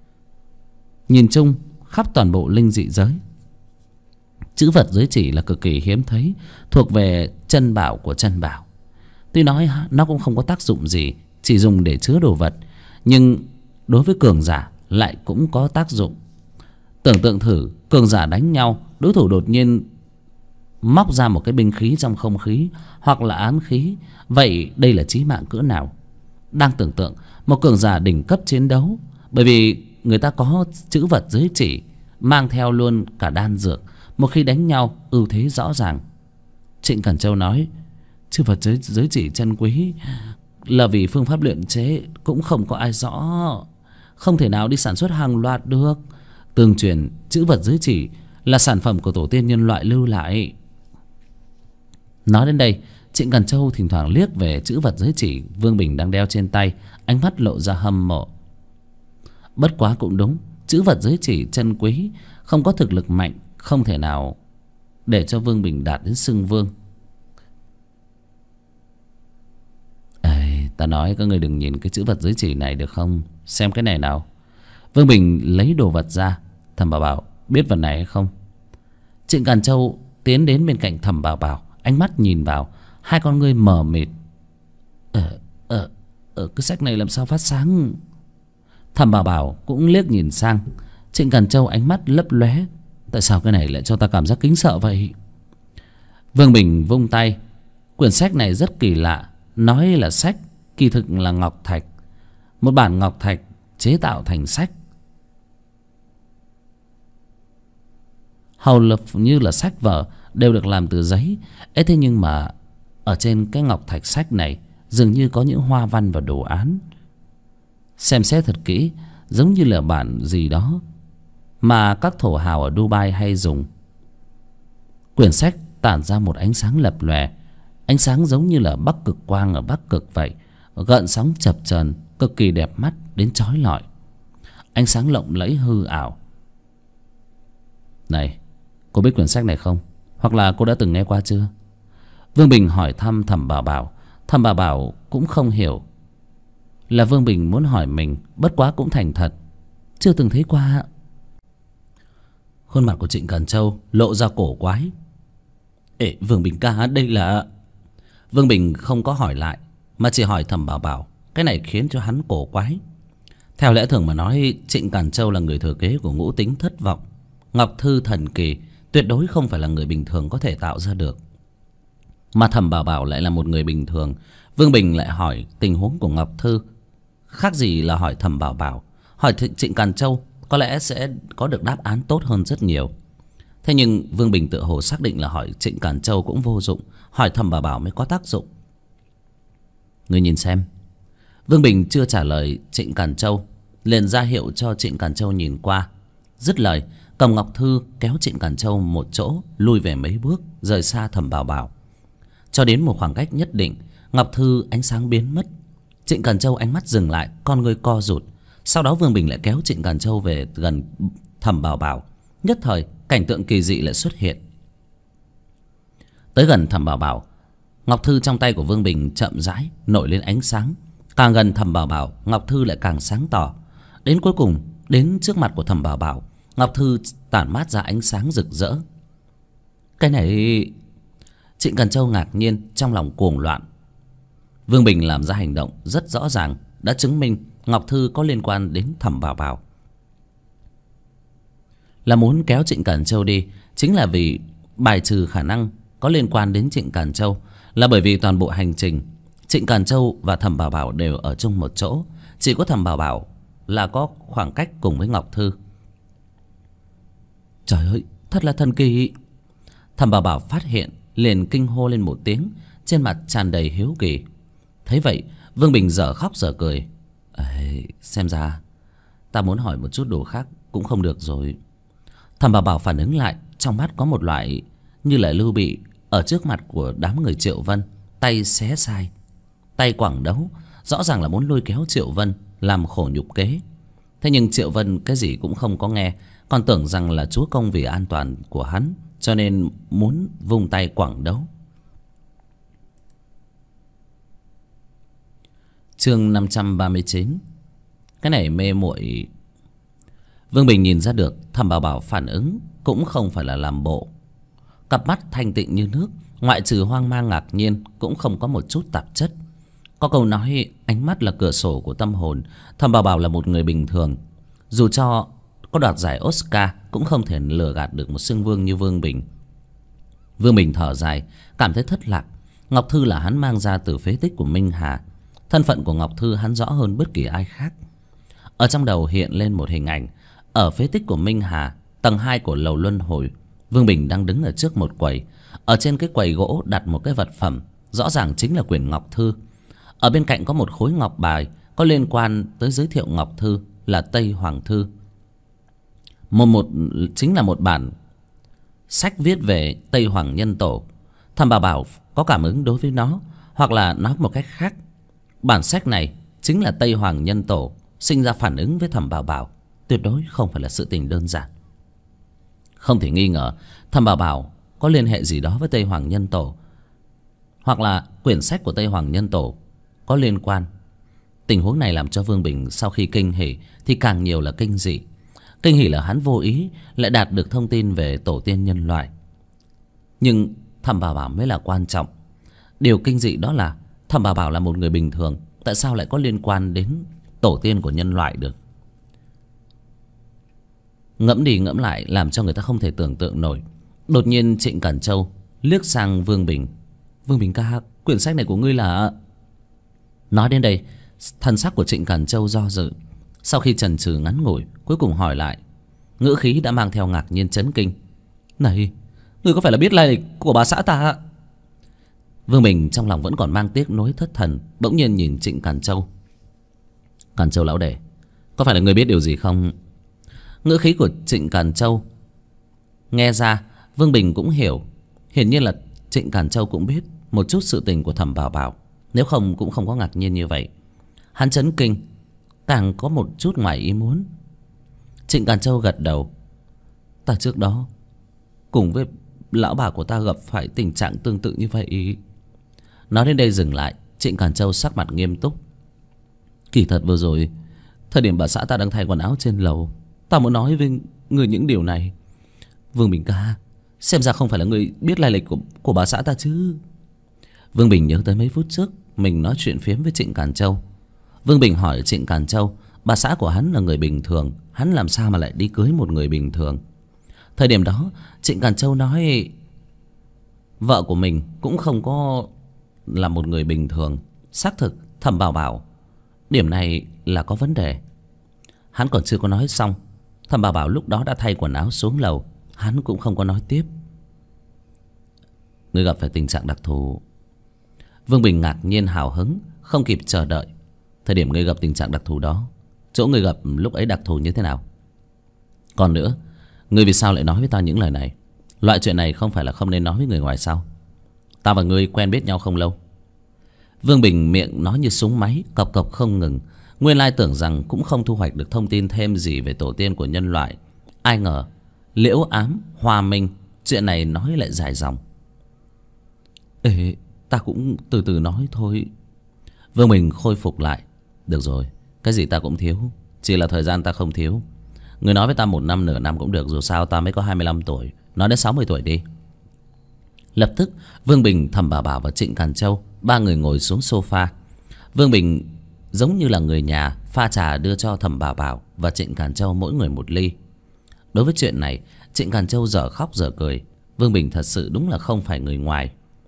Nhìn chung khắp toàn bộ linh dị giới, chữ vật giới chỉ là cực kỳ hiếm thấy, thuộc về chân bảo của chân bảo. Tuy nói nó cũng không có tác dụng gì, chỉ dùng để chứa đồ vật, nhưng đối với cường giả lại cũng có tác dụng. Tưởng tượng thử, cường giả đánh nhau, đối thủ đột nhiên móc ra một cái binh khí trong không khí hoặc là ám khí, vậy đây là chí mạng cỡ nào? Đang tưởng tượng một cường giả đỉnh cấp chiến đấu, bởi vì người ta có chữ vật giới chỉ, mang theo luôn cả đan dược, một khi đánh nhau ưu thế rõ ràng. Trịnh Càn Châu nói, Chữ vật giới chỉ chân quý là vì phương pháp luyện chế cũng không có ai rõ, không thể nào đi sản xuất hàng loạt được. Tương truyền chữ vật giới chỉ là sản phẩm của tổ tiên nhân loại lưu lại. Nói đến đây, Trịnh Càn Châu thỉnh thoảng liếc về chữ vật giới chỉ Vương Bình đang đeo trên tay, ánh mắt lộ ra hâm mộ. Bất quá cũng đúng, chữ vật giới chỉ chân quý, không có thực lực mạnh, không thể nào để cho Vương Bình đạt đến xưng vương. Ta nói các người đừng nhìn cái chữ vật giới chỉ này được không? Xem cái này nào. Vương Bình lấy đồ vật ra. Thẩm Bảo Bảo biết vật này hay không? Trịnh Càn Châu tiến đến bên cạnh Thẩm Bảo Bảo, ánh mắt nhìn vào, hai con ngươi mờ mịt. Cái sách này làm sao phát sáng? Thẩm Bảo Bảo cũng liếc nhìn sang Trịnh Càn Châu, ánh mắt lấp lóe. Tại sao cái này lại cho ta cảm giác kính sợ vậy? Vương Bình vung tay. Quyển sách này rất kỳ lạ. Nói là sách, kỳ thực là ngọc thạch. Một bản ngọc thạch chế tạo thành sách, hầu như là sách vở đều được làm từ giấy. Thế nhưng mà ở trên cái ngọc thạch sách này dường như có những hoa văn và đồ án. Xem xét thật kỹ, giống như là bản gì đó mà các thổ hào ở Dubai hay dùng. Quyển sách tản ra một ánh sáng lập lòe, ánh sáng giống như là bắc cực quang ở Bắc Cực vậy, gợn sóng chập chờn, cực kỳ đẹp mắt đến chói lọi. Ánh sáng lộng lẫy hư ảo. Này, cô biết quyển sách này không? Hoặc là cô đã từng nghe qua chưa? Vương Bình hỏi thăm Thẩm Bảo Bảo. Thẩm Bảo Bảo cũng không hiểu là Vương Bình muốn hỏi mình, bất quá cũng thành thật: chưa từng thấy qua. Khuôn mặt của Trịnh Càn Châu lộ ra cổ quái. Ê, Vương Bình ca, đây là... Vương Bình không có hỏi lại, mà chỉ hỏi Thẩm Bảo Bảo. Cái này khiến cho hắn cổ quái. Theo lẽ thường mà nói, Trịnh Càn Châu là người thừa kế của Ngũ Tính Thất Vọng, ngọc thư thần kỳ, tuyệt đối không phải là người bình thường có thể tạo ra được. Mà Thẩm Bảo Bảo lại là một người bình thường. Vương Bình lại hỏi tình huống của ngọc thư, khác gì là hỏi Thẩm Bảo Bảo. Hỏi Trịnh Càn Châu có lẽ sẽ có được đáp án tốt hơn rất nhiều. Thế nhưng Vương Bình tự hồ xác định là hỏi Trịnh Càn Châu cũng vô dụng, hỏi Thẩm Bảo Bảo mới có tác dụng. Người nhìn xem. Vương Bình chưa trả lời Trịnh Càn Châu, liền ra hiệu cho Trịnh Càn Châu nhìn qua. Dứt lời, cầm ngọc thư kéo Trịnh Càn Châu một chỗ, lui về mấy bước, rời xa Thẩm Bảo Bảo. Cho đến một khoảng cách nhất định, ngọc thư ánh sáng biến mất. Trịnh Càn Châu ánh mắt dừng lại, con ngươi co rụt. Sau đó Vương Bình lại kéo Trịnh Càn Châu về gần Thẩm Bảo Bảo. Nhất thời cảnh tượng kỳ dị lại xuất hiện. Tới gần Thẩm Bảo Bảo, ngọc thư trong tay của Vương Bình chậm rãi nổi lên ánh sáng. Càng gần Thẩm Bảo Bảo, ngọc thư lại càng sáng tỏ. Đến cuối cùng, đến trước mặt của Thẩm Bảo Bảo, ngọc thư tản mát ra ánh sáng rực rỡ. Cái này... Trịnh Càn Châu ngạc nhiên, trong lòng cuồng loạn. Vương Bình làm ra hành động rất rõ ràng, đã chứng minh ngọc thư có liên quan đến Thẩm Bảo Bảo. Là muốn kéo Trịnh Càn Châu đi, chính là vì bài trừ khả năng có liên quan đến Trịnh Càn Châu. Là bởi vì toàn bộ hành trình Trịnh Càn Châu và Thẩm Bảo Bảo đều ở chung một chỗ, chỉ có Thẩm Bảo Bảo là có khoảng cách cùng với ngọc thư. Trời ơi, thật là thần kỳ. Thẩm Bảo Bảo phát hiện liền kinh hô lên một tiếng, trên mặt tràn đầy hiếu kỳ. Thấy vậy, Vương Bình dở khóc dở cười. Xem ra ta muốn hỏi một chút đồ khác cũng không được rồi. Thẩm Bảo Bảo phản ứng lại, trong mắt có một loại như là Lưu Bị ở trước mặt của đám người Triệu Vân, tay xé sai, tay quẳng đấu, rõ ràng là muốn lôi kéo Triệu Vân làm khổ nhục kế. Thế nhưng Triệu Vân cái gì cũng không có nghe, còn tưởng rằng là chúa công vì an toàn của hắn, cho nên muốn vung tay quẳng đấu. Chương 539. Cái này mê muội. Vương Bình nhìn ra được Thẩm Bảo Bảo phản ứng cũng không phải là làm bộ. Cặp mắt thanh tịnh như nước, ngoại trừ hoang mang ngạc nhiên cũng không có một chút tạp chất. Có câu nói ánh mắt là cửa sổ của tâm hồn. Thẩm Bảo Bảo là một người bình thường, dù cho có đoạt giải Oscar cũng không thể lừa gạt được một xưng vương như Vương Bình. Vương Bình thở dài, cảm thấy thất lạc. Ngọc thư là hắn mang ra từ phế tích của Minh Hà. Thân phận của ngọc thư hắn rõ hơn bất kỳ ai khác. Ở trong đầu hiện lên một hình ảnh. Ở phế tích của Minh Hà, tầng 2 của lầu luân hồi, Vương Bình đang đứng ở trước một quầy. Ở trên cái quầy gỗ đặt một cái vật phẩm rõ ràng chính là quyển ngọc thư. Ở bên cạnh có một khối ngọc bài có liên quan tới giới thiệu ngọc thư là Tây Hoàng Thư. Chính là một bản sách viết về Tây Hoàng Nhân Tổ. Thẩm Bảo Bảo có cảm ứng đối với nó, hoặc là nói một cách khác, bản sách này chính là Tây Hoàng Nhân Tổ sinh ra phản ứng với Thẩm Bảo Bảo. Tuyệt đối không phải là sự tình đơn giản. Không thể nghi ngờ Thẩm Bảo Bảo có liên hệ gì đó với Tây Hoàng Nhân Tổ, hoặc là quyển sách của Tây Hoàng Nhân Tổ có liên quan. Tình huống này làm cho Vương Bình sau khi kinh hỉ thì càng nhiều là kinh dị. Kinh hỉ là hắn vô ý lại đạt được thông tin về tổ tiên nhân loại. Nhưng Thẩm Bảo Bảo mới là quan trọng. Điều kinh dị đó là Thẩm Bảo Bảo là một người bình thường, tại sao lại có liên quan đến tổ tiên của nhân loại được? Ngẫm đi ngẫm lại làm cho người ta không thể tưởng tượng nổi. Đột nhiên Trịnh Cẩn Châu liếc sang Vương Bình. Vương Bình ca, quyển sách này của ngươi là... Nói đến đây, thân sắc của Trịnh Cẩn Châu do dự. Sau khi chần chừ ngắn ngủi, cuối cùng hỏi lại, ngữ khí đã mang theo ngạc nhiên chấn kinh. Này, ngươi có phải là biết lai lịch của bà xã ta? Vương Bình trong lòng vẫn còn mang tiếc nuối thất thần, bỗng nhiên nhìn Trịnh Cẩn Châu. Cẩn Châu lão đệ, có phải là ngươi biết điều gì không? Ngữ khí của Trịnh Cẩn Châu nghe ra, Vương Bình cũng hiểu. Hiển nhiên là Trịnh Cẩn Châu cũng biết một chút sự tình của Thẩm Bảo Bảo, nếu không cũng không có ngạc nhiên như vậy. Hắn chấn kinh, càng có một chút ngoài ý muốn. Trịnh Cẩn Châu gật đầu. Ta trước đó cùng với lão bà của ta gặp phải tình trạng tương tự như vậy. Nói đến đây dừng lại, Trịnh Cẩn Châu sắc mặt nghiêm túc. Kỳ thật vừa rồi, thời điểm bà xã ta đang thay quần áo trên lầu, ta muốn nói với người những điều này. Vương Bình ca, xem ra không phải là người biết lai lịch của bà xã ta chứ? Vương Bình nhớ tới mấy phút trước mình nói chuyện phiếm với Trịnh Cẩn Châu. Vương Bình hỏi Trịnh Cẩn Châu, bà xã của hắn là người bình thường, hắn làm sao mà lại đi cưới một người bình thường? Thời điểm đó Trịnh Cẩn Châu nói vợ của mình cũng không có là một người bình thường. Xác thực Thẩm Bảo Bảo điểm này là có vấn đề. Hắn còn chưa có nói xong, Thẩm Bảo Bảo lúc đó đã thay quần áo xuống lầu. Hắn cũng không có nói tiếp. Ngươi gặp phải tình trạng đặc thù. Vương Bình ngạc nhiên hào hứng, không kịp chờ đợi. Thời điểm ngươi gặp tình trạng đặc thù đó, chỗ ngươi gặp lúc ấy đặc thù như thế nào? Còn nữa, ngươi vì sao lại nói với ta những lời này? Loại chuyện này không phải là không nên nói với người ngoài sao? Ta và ngươi quen biết nhau không lâu. Vương Bình miệng nói như súng máy, cộc cộc không ngừng. Nguyên lai tưởng rằng cũng không thu hoạch được thông tin thêm gì về tổ tiên của nhân loại. Ai ngờ liễu ám, hòa minh, chuyện này nói lại dài dòng. Ê, ta cũng từ từ nói thôi. Vương Bình khôi phục lại. Được rồi, cái gì ta cũng thiếu, chỉ là thời gian ta không thiếu. Người nói với ta 1 năm nửa năm cũng được, dù sao ta mới có 25 tuổi. Nói đến 60 tuổi đi. Lập tức Vương Bình, Thẩm Bảo Bảo và Trịnh Cẩn Châu, ba người ngồi xuống sofa. Vương Bình giống như là người nhà pha trà đưa cho Thẩm Bảo Bảo và Trịnh Cẩn Châu mỗi người một ly. Đối với chuyện này, Trịnh Cẩn Châu dở khóc dở cười. Vương Bình thật sự đúng là không phải người ngoài.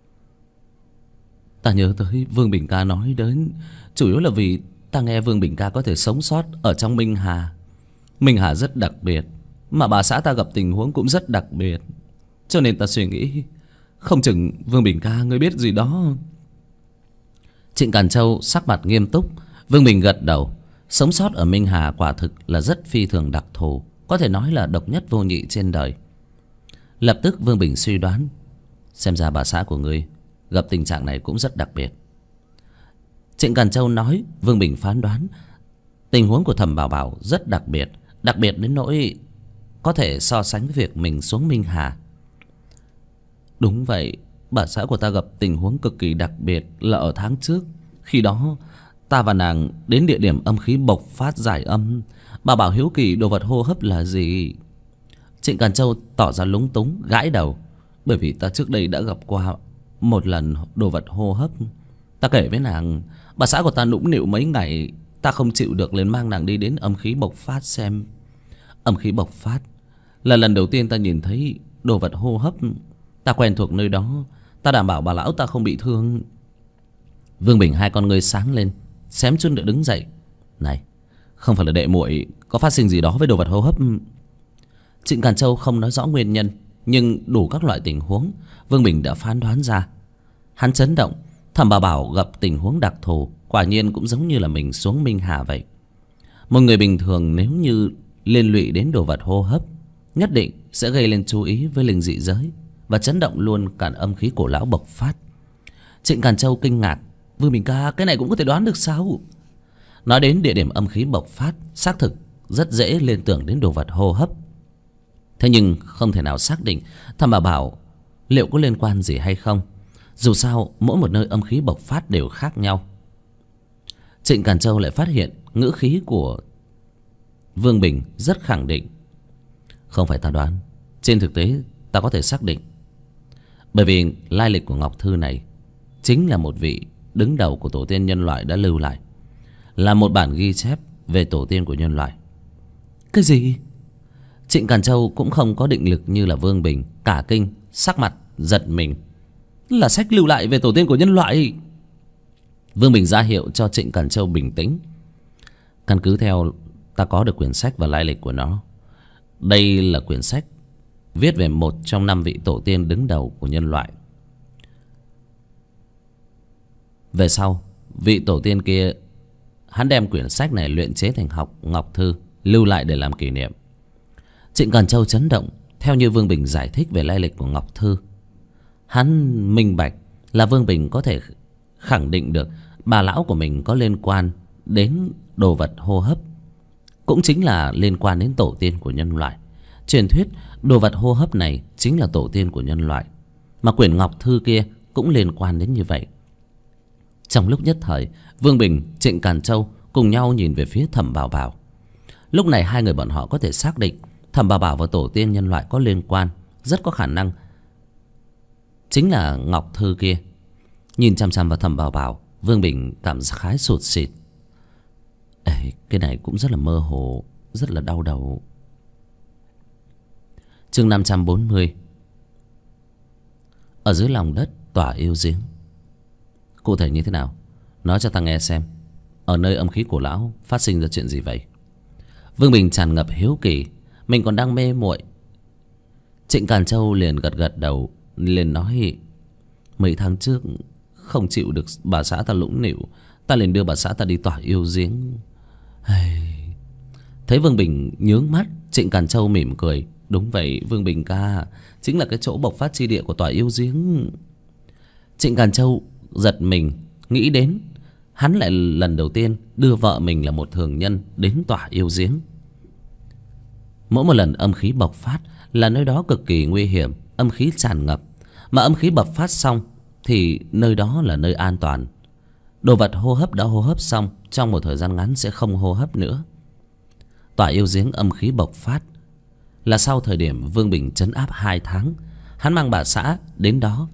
Ta nhớ tới Vương Bình ca nói đến, chủ yếu là vì ta nghe Vương Bình ca có thể sống sót ở trong Minh Hà. Minh Hà rất đặc biệt, mà bà xã ta gặp tình huống cũng rất đặc biệt, cho nên ta suy nghĩ không chừng Vương Bình ca ngươi biết gì đó. Trịnh Cẩn Châu sắc mặt nghiêm túc. Vương Bình gật đầu. Sống sót ở Minh Hà quả thực là rất phi thường đặc thù, có thể nói là độc nhất vô nhị trên đời. Lập tức Vương Bình suy đoán, xem ra bà xã của ngươi gặp tình trạng này cũng rất đặc biệt. Trịnh Cẩn Châu nói, Vương Bình phán đoán tình huống của Thẩm Bảo Bảo rất đặc biệt, đặc biệt đến nỗi có thể so sánh với việc mình xuống Minh Hà. Đúng vậy, bà xã của ta gặp tình huống cực kỳ đặc biệt là ở tháng trước. Khi đó ta và nàng đến địa điểm âm khí bộc phát giải âm. Bà bảo hiếu kỳ đồ vật hô hấp là gì. Trịnh Cẩn Châu tỏ ra lúng túng, gãi đầu. Bởi vì ta trước đây đã gặp qua một lần đồ vật hô hấp. Ta kể với nàng, bà xã của ta nũng nịu mấy ngày, ta không chịu được liền mang nàng đi đến âm khí bộc phát xem. Âm khí bộc phát là lần đầu tiên ta nhìn thấy đồ vật hô hấp. Ta quen thuộc nơi đó, ta đảm bảo bà lão ta không bị thương. Vương Bình hai con ngươi sáng lên, xém chút nữa đứng dậy. Này, không phải là đệ muội có phát sinh gì đó với đồ vật hô hấp? Trịnh Cẩn Châu không nói rõ nguyên nhân, nhưng đủ các loại tình huống Vương Bình đã phán đoán ra. Hắn chấn động, Thẩm Bảo Bảo gặp tình huống đặc thù, quả nhiên cũng giống như là mình xuống Minh Hà vậy. Một người bình thường nếu như liên lụy đến đồ vật hô hấp, nhất định sẽ gây lên chú ý với linh dị giới và chấn động luôn cả âm khí cổ lão bộc phát. Trịnh Càn Châu kinh ngạc: Vương Bình ca, cái này cũng có thể đoán được sao? Nói đến địa điểm âm khí bộc phát, xác thực rất dễ liên tưởng đến đồ vật hô hấp. Thế nhưng không thể nào xác định Thẩm Bảo Bảo liệu có liên quan gì hay không. Dù sao mỗi một nơi âm khí bộc phát đều khác nhau. Trịnh Càn Châu lại phát hiện ngữ khí của Vương Bình rất khẳng định: Không phải ta đoán, trên thực tế ta có thể xác định. Bởi vì lai lịch của ngọc thư này chính là một vị đứng đầu của tổ tiên nhân loại đã lưu lại, là một bản ghi chép về tổ tiên của nhân loại. Cái gì? Trịnh Càn Châu cũng không có định lực như là Vương Bình, cả kinh, sắc mặt giật mình. Là sách lưu lại về tổ tiên của nhân loại? Vương Bình ra hiệu cho Trịnh Càn Châu bình tĩnh. Căn cứ theo ta có được quyển sách và lai lịch của nó, đây là quyển sách viết về một trong 5 vị tổ tiên đứng đầu của nhân loại. Về sau, vị tổ tiên kia, hắn đem quyển sách này luyện chế thành ngọc thư, lưu lại để làm kỷ niệm. Trịnh Càn Châu chấn động. Theo như Vương Bình giải thích về lai lịch của ngọc thư, hắn minh bạch là Vương Bình có thể khẳng định được bà lão của mình có liên quan đến đồ vật hô hấp, cũng chính là liên quan đến tổ tiên của nhân loại. Truyền thuyết đồ vật hô hấp này chính là tổ tiên của nhân loại, mà quyển ngọc thư kia cũng liên quan đến như vậy. Trong lúc nhất thời, Vương Bình, Trịnh Càn Châu cùng nhau nhìn về phía Thẩm Bảo Bảo. Lúc này hai người bọn họ có thể xác định Thẩm Bảo Bảo và tổ tiên nhân loại có liên quan, rất có khả năng chính là ngọc thư kia. Nhìn chăm chăm vào Thẩm Bảo Bảo, Vương Bình cảm giác khá sụt sịt. Ê, cái này cũng rất là mơ hồ, rất là đau đầu. Chương 540. Ở dưới lòng đất tỏa yêu giếng. Cụ thể như thế nào? Nói cho ta nghe xem. Ở nơi âm khí cổ lão phát sinh ra chuyện gì vậy? Vương Bình tràn ngập hiếu kỳ. Mình còn đang mê muội. Trịnh Càn Châu liền gật gật đầu, liền nói: Mấy tháng trước không chịu được bà xã ta lũng nịu, ta liền đưa bà xã ta đi tỏa yêu giếng. Thấy Vương Bình nhướng mắt, Trịnh Càn Châu mỉm cười: Đúng vậy Vương Bình ca, chính là cái chỗ bộc phát chi địa của tỏa yêu giếng. Trịnh Càn Châu giật mình, nghĩ đến hắn lại lần đầu tiên đưa vợ mình là một thường nhân đến tỏa yêu giếng. Mỗi một lần âm khí bộc phát là nơi đó cực kỳ nguy hiểm, âm khí tràn ngập. Mà âm khí bộc phát xong thì nơi đó là nơi an toàn. Đồ vật hô hấp đã hô hấp xong, trong một thời gian ngắn sẽ không hô hấp nữa. Tỏa yêu giếng âm khí bộc phát là sau thời điểm Vương Bình trấn áp 2 tháng, hắn mang bà xã đến đó.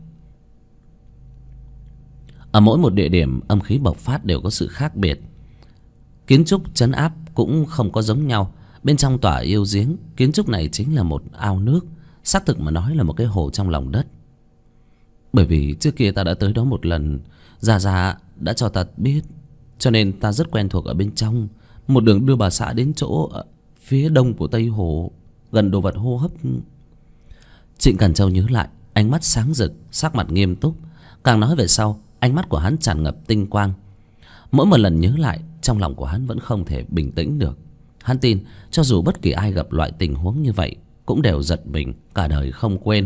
Ở mỗi một địa điểm âm khí bộc phát đều có sự khác biệt, kiến trúc trấn áp cũng không có giống nhau. Bên trong tỏa yêu giếng, kiến trúc này chính là một ao nước, xác thực mà nói là một cái hồ trong lòng đất. Bởi vì trước kia ta đã tới đó một lần, Gia Gia đã cho ta biết, cho nên ta rất quen thuộc ở bên trong. Một đường đưa bà xã đến chỗ phía đông của Tây Hồ, gần đồ vật hô hấp. Trịnh Càn Châu nhớ lại, ánh mắt sáng rực, sắc mặt nghiêm túc. Càng nói về sau, ánh mắt của hắn tràn ngập tinh quang. Mỗi một lần nhớ lại, trong lòng của hắn vẫn không thể bình tĩnh được. Hắn tin cho dù bất kỳ ai gặp loại tình huống như vậy cũng đều giật mình, cả đời không quên.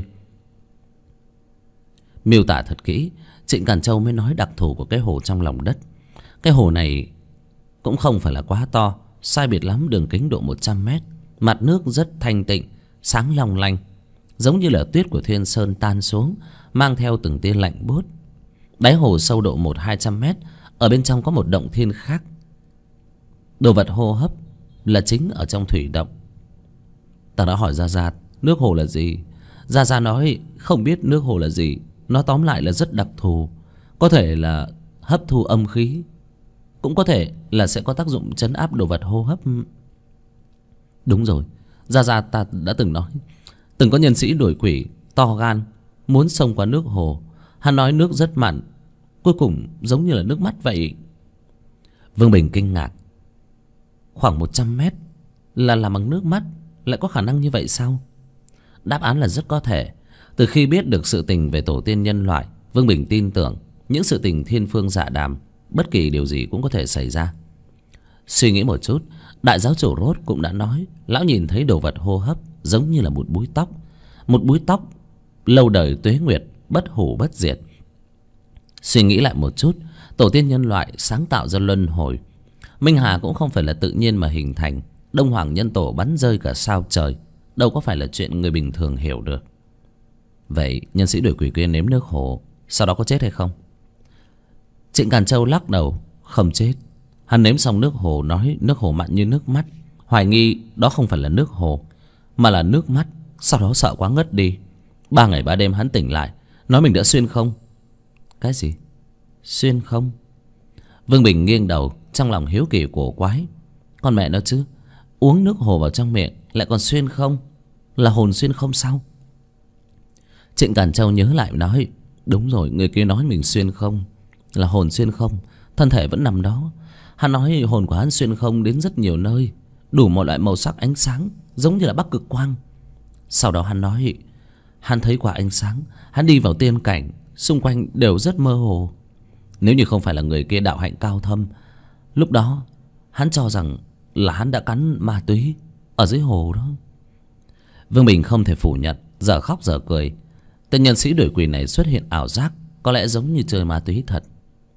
Miêu tả thật kỹ, Trịnh Càn Châu mới nói đặc thù của cái hồ trong lòng đất. Cái hồ này cũng không phải là quá to, sai biệt lắm đường kính độ 100 mét. Mặt nước rất thanh tịnh, sáng long lanh, giống như là tuyết của Thiên Sơn tan xuống, mang theo từng tia lạnh buốt. Đáy hồ sâu độ 100-200 mét. Ở bên trong có một động thiên khác. Đồ vật hô hấp là chính ở trong thủy động. Ta đã hỏi Gia Gia nước hồ là gì. Gia Gia nói không biết nước hồ là gì. Nó tóm lại là rất đặc thù, có thể là hấp thu âm khí, cũng có thể là sẽ có tác dụng trấn áp đồ vật hô hấp. Đúng rồi, Gia Gia ta đã từng nói, từng có nhân sĩ đuổi quỷ to gan muốn xông qua nước hồ. Hắn nói nước rất mặn, cuối cùng giống như là nước mắt vậy. Vương Bình kinh ngạc. Khoảng 100 mét là làm bằng nước mắt, lại có khả năng như vậy sao? Đáp án là rất có thể. Từ khi biết được sự tình về tổ tiên nhân loại, Vương Bình tin tưởng những sự tình thiên phương dạ đàm, bất kỳ điều gì cũng có thể xảy ra. Suy nghĩ một chút, đại giáo chủ Rốt cũng đã nói, lão nhìn thấy đồ vật hô hấp giống như là một búi tóc. Một búi tóc lâu đời tuế nguyệt, bất hủ bất diệt. Suy nghĩ lại một chút, tổ tiên nhân loại sáng tạo ra luân hồi. Minh Hà cũng không phải là tự nhiên mà hình thành. Đông Hoàng nhân tổ bắn rơi cả sao trời, đâu có phải là chuyện người bình thường hiểu được. Vậy nhân sĩ đuổi quỷ kia nếm nước hồ, sau đó có chết hay không? Trịnh Càn Châu lắc đầu. Không chết. Hắn nếm xong nước hồ nói nước hồ mặn như nước mắt, hoài nghi đó không phải là nước hồ mà là nước mắt. Sau đó sợ quá ngất đi. 3 ngày 3 đêm hắn tỉnh lại, nói mình đã xuyên không. Cái gì? Xuyên không? Vương Bình nghiêng đầu, trong lòng hiếu kỳ cổ quái. Con mẹ nó chứ, uống nước hồ vào trong miệng lại còn xuyên không? Là hồn xuyên không sao? Trịnh Càn Châu nhớ lại nói, đúng rồi, người kia nói mình xuyên không, là hồn xuyên không, thân thể vẫn nằm đó. Hắn nói hồn của hắn xuyên không đến rất nhiều nơi, đủ mọi loại màu sắc ánh sáng, giống như là Bắc Cực Quang. Sau đó hắn nói, hắn thấy quả ánh sáng, hắn đi vào tiên cảnh, xung quanh đều rất mơ hồ. Nếu như không phải là người kia đạo hạnh cao thâm, lúc đó hắn cho rằng là hắn đã cắn ma túy ở dưới hồ đó. Vương Bình không thể phủ nhận, giờ khóc giờ cười. Tên nhân sĩ đuổi quỷ này xuất hiện ảo giác, có lẽ giống như chơi ma túy thật.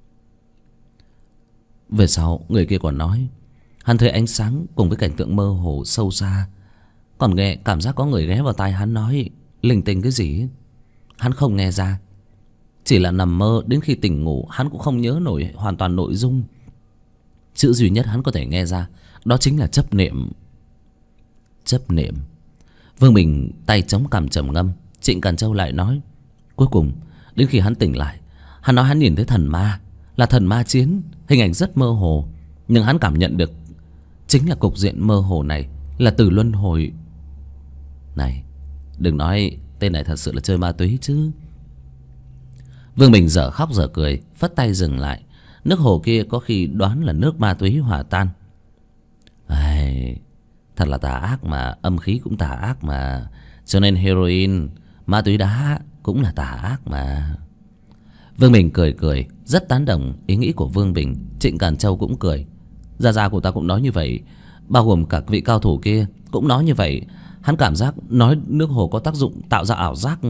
Về sau người kia còn nói, hắn thấy ánh sáng cùng với cảnh tượng mơ hồ sâu xa, còn nghe cảm giác có người ghé vào tai hắn nói linh tinh cái gì. Hắn không nghe ra, chỉ là nằm mơ, đến khi tỉnh ngủ hắn cũng không nhớ nổi hoàn toàn nội dung. Chữ duy nhất hắn có thể nghe ra đó chính là chấp niệm. Chấp niệm. Vương Bình tay chống cằm trầm ngâm. Trịnh Càn Châu lại nói, cuối cùng đến khi hắn tỉnh lại, hắn nói hắn nhìn thấy thần ma, là thần ma chiến, hình ảnh rất mơ hồ, nhưng hắn cảm nhận được chính là cục diện mơ hồ này là từ luân hồi. Này, đừng nói tên này thật sự là chơi ma túy chứ. Vương Bình dở khóc dở cười, phất tay dừng lại. Nước hồ kia có khi đoán là nước ma túy hòa tan. Thật là tà ác mà, âm khí cũng tà ác mà. Cho nên heroin, ma túy đá cũng là tà ác mà. Vương Bình cười cười, rất tán đồng ý nghĩ của Vương Bình. Trịnh Càn Châu cũng cười. Gia của ta cũng nói như vậy, bao gồm cả vị cao thủ kia cũng nói như vậy. Hắn cảm giác nói nước hồ có tác dụng tạo ra ảo giác.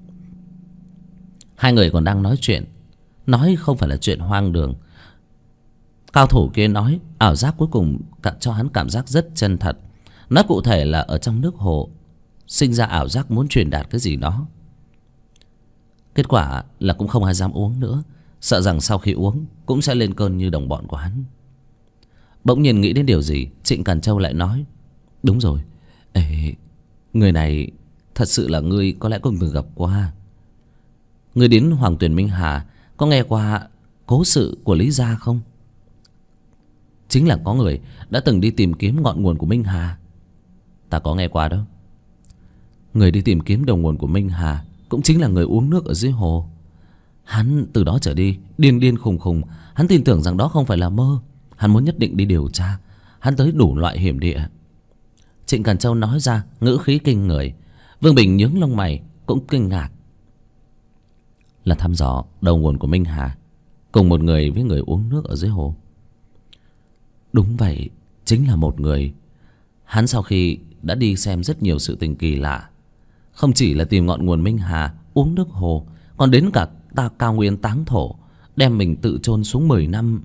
Hai người còn đang nói chuyện, nói không phải là chuyện hoang đường. Cao thủ kia nói ảo giác cuối cùng cho hắn cảm giác rất chân thật. Nói cụ thể là ở trong nước hồ sinh ra ảo giác muốn truyền đạt cái gì đó. Kết quả là cũng không ai dám uống nữa, sợ rằng sau khi uống cũng sẽ lên cơn như đồng bọn của hắn. Bỗng nhiên nghĩ đến điều gì, Trịnh Càn Châu lại nói, đúng rồi, người này thật sự là ngươi có lẽ cũng từng gặp qua. Ngươi đến Hoàng Tuyền Minh Hà có nghe qua cố sự của Lý Gia không? Chính là có người đã từng đi tìm kiếm ngọn nguồn của Minh Hà. Ta có nghe qua đó. Người đi tìm kiếm đầu nguồn của Minh Hà cũng chính là người uống nước ở dưới hồ. Hắn từ đó trở đi điên điên khùng khùng. Hắn tin tưởng rằng đó không phải là mơ. Hắn muốn nhất định đi điều tra. Hắn tới đủ loại hiểm địa. Trịnh Càn Châu nói ra ngữ khí kinh người. Vương Bình nhướng lông mày cũng kinh ngạc. Là thăm dò đầu nguồn của Minh Hà cùng một người với người uống nước ở dưới hồ. Đúng vậy, chính là một người. Hắn sau khi đã đi xem rất nhiều sự tình kỳ lạ, không chỉ là tìm ngọn nguồn Minh Hà, uống nước hồ, còn đến cả ta cao nguyên táng thổ, đem mình tự chôn xuống 10 năm.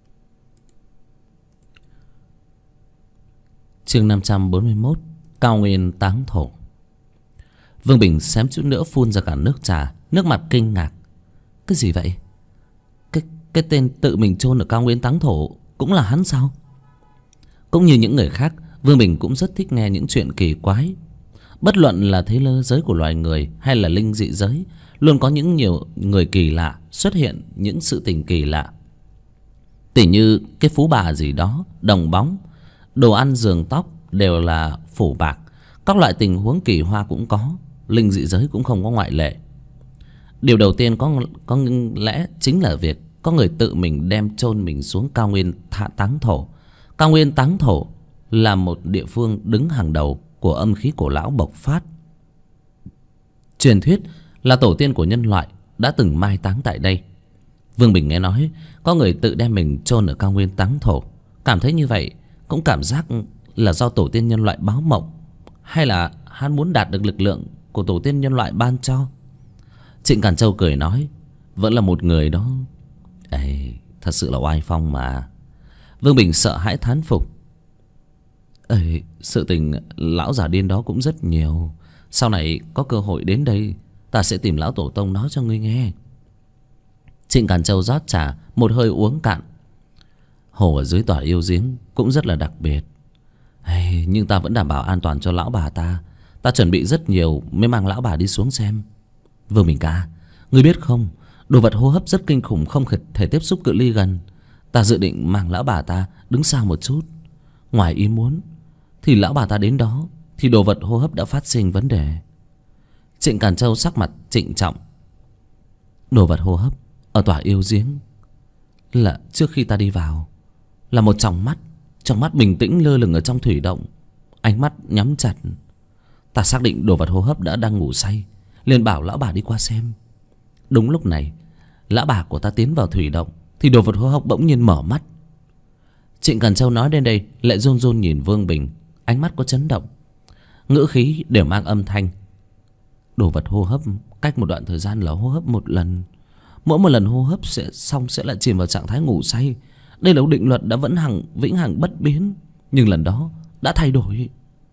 Chương 541, cao nguyên táng thổ. Vương Bình xém chút nữa phun ra cả nước trà, nước mặt kinh ngạc. Cái gì vậy? Cái tên tự mình chôn ở cao nguyên táng thổ cũng là hắn sao? Cũng như những người khác, Vương Bình cũng rất thích nghe những chuyện kỳ quái. Bất luận là thế giới của loài người hay là linh dị giới, luôn có nhiều người kỳ lạ xuất hiện những sự tình kỳ lạ. Tỉ như cái phú bà gì đó, đồng bóng, đồ ăn giường tóc đều là phủ bạc. Các loại tình huống kỳ hoa cũng có, linh dị giới cũng không có ngoại lệ. Điều đầu tiên có lẽ chính là việc có người tự mình đem chôn mình xuống cao nguyên táng thổ. Cao nguyên táng thổ là một địa phương đứng hàng đầu của âm khí cổ lão bộc phát. Truyền thuyết là tổ tiên của nhân loại đã từng mai táng tại đây. Vương Bình nghe nói có người tự đem mình chôn ở cao nguyên táng thổ, cảm thấy như vậy cũng cảm giác là do tổ tiên nhân loại báo mộng, hay là hắn muốn đạt được lực lượng của tổ tiên nhân loại ban cho. Trịnh Càn Châu cười nói, vẫn là một người đó. Ê, thật sự là oai phong mà. Vương Bình sợ hãi thán phục. Ê, sự tình lão già điên đó cũng rất nhiều. Sau này có cơ hội đến đây, ta sẽ tìm lão tổ tông nói cho ngươi nghe. Trịnh Càn Châu rót trà, một hơi uống cạn. Hồ ở dưới tòa yêu giếng cũng rất là đặc biệt. Ê, nhưng ta vẫn đảm bảo an toàn cho lão bà ta. Ta chuẩn bị rất nhiều mới mang lão bà đi xuống xem. Vương Bình ca, ngươi biết không, đồ vật hô hấp rất kinh khủng, không thể tiếp xúc cự ly gần. Ta dự định mang lão bà ta đứng xa một chút. Ngoài ý muốn thì lão bà ta đến đó thì đồ vật hô hấp đã phát sinh vấn đề. Trịnh Càn Châu sắc mặt trịnh trọng. Đồ vật hô hấp ở tòa yêu giếng là trước khi ta đi vào là một trong mắt bình tĩnh lơ lửng ở trong thủy động, ánh mắt nhắm chặt. Ta xác định đồ vật hô hấp đang ngủ say, liền bảo lão bà đi qua xem. Đúng lúc này lão bà của ta tiến vào thủy động thì đồ vật hô hấp bỗng nhiên mở mắt. Trịnh Càn Châu nói đến đây lại run run nhìn Vương Bình, ánh mắt có chấn động, ngữ khí đều mang âm thanh. Đồ vật hô hấp cách một đoạn thời gian là hô hấp một lần, mỗi một lần hô hấp sẽ lại chìm vào trạng thái ngủ say. Đây là định luật đã vĩnh hằng bất biến, nhưng lần đó đã thay đổi.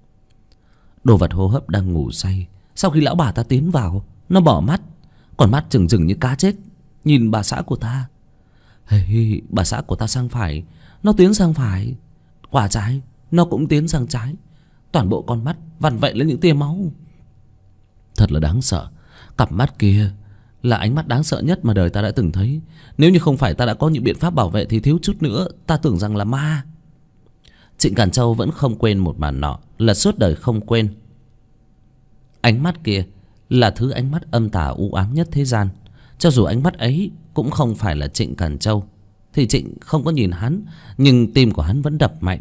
Đồ vật hô hấp đang ngủ say, sau khi lão bà ta tiến vào, nó bỏ mắt, còn mắt trừng trừng như cá chết nhìn bà xã của ta. Hey, bà xã của ta sang phải, nó tiến sang phải, quả trái nó cũng tiến sang trái. Toàn bộ con mắt vằn vện lên những tia máu. Thật là đáng sợ. Cặp mắt kia là ánh mắt đáng sợ nhất mà đời ta đã từng thấy. Nếu như không phải ta đã có những biện pháp bảo vệ thì thiếu chút nữa ta tưởng rằng là ma. Trịnh Càn Châu vẫn không quên một màn nọ, là suốt đời không quên. Ánh mắt kia là thứ ánh mắt âm tà u ám nhất thế gian. Cho dù ánh mắt ấy cũng không phải là Trịnh Càn Châu thì Trịnh không có nhìn hắn, nhưng tim của hắn vẫn đập mạnh.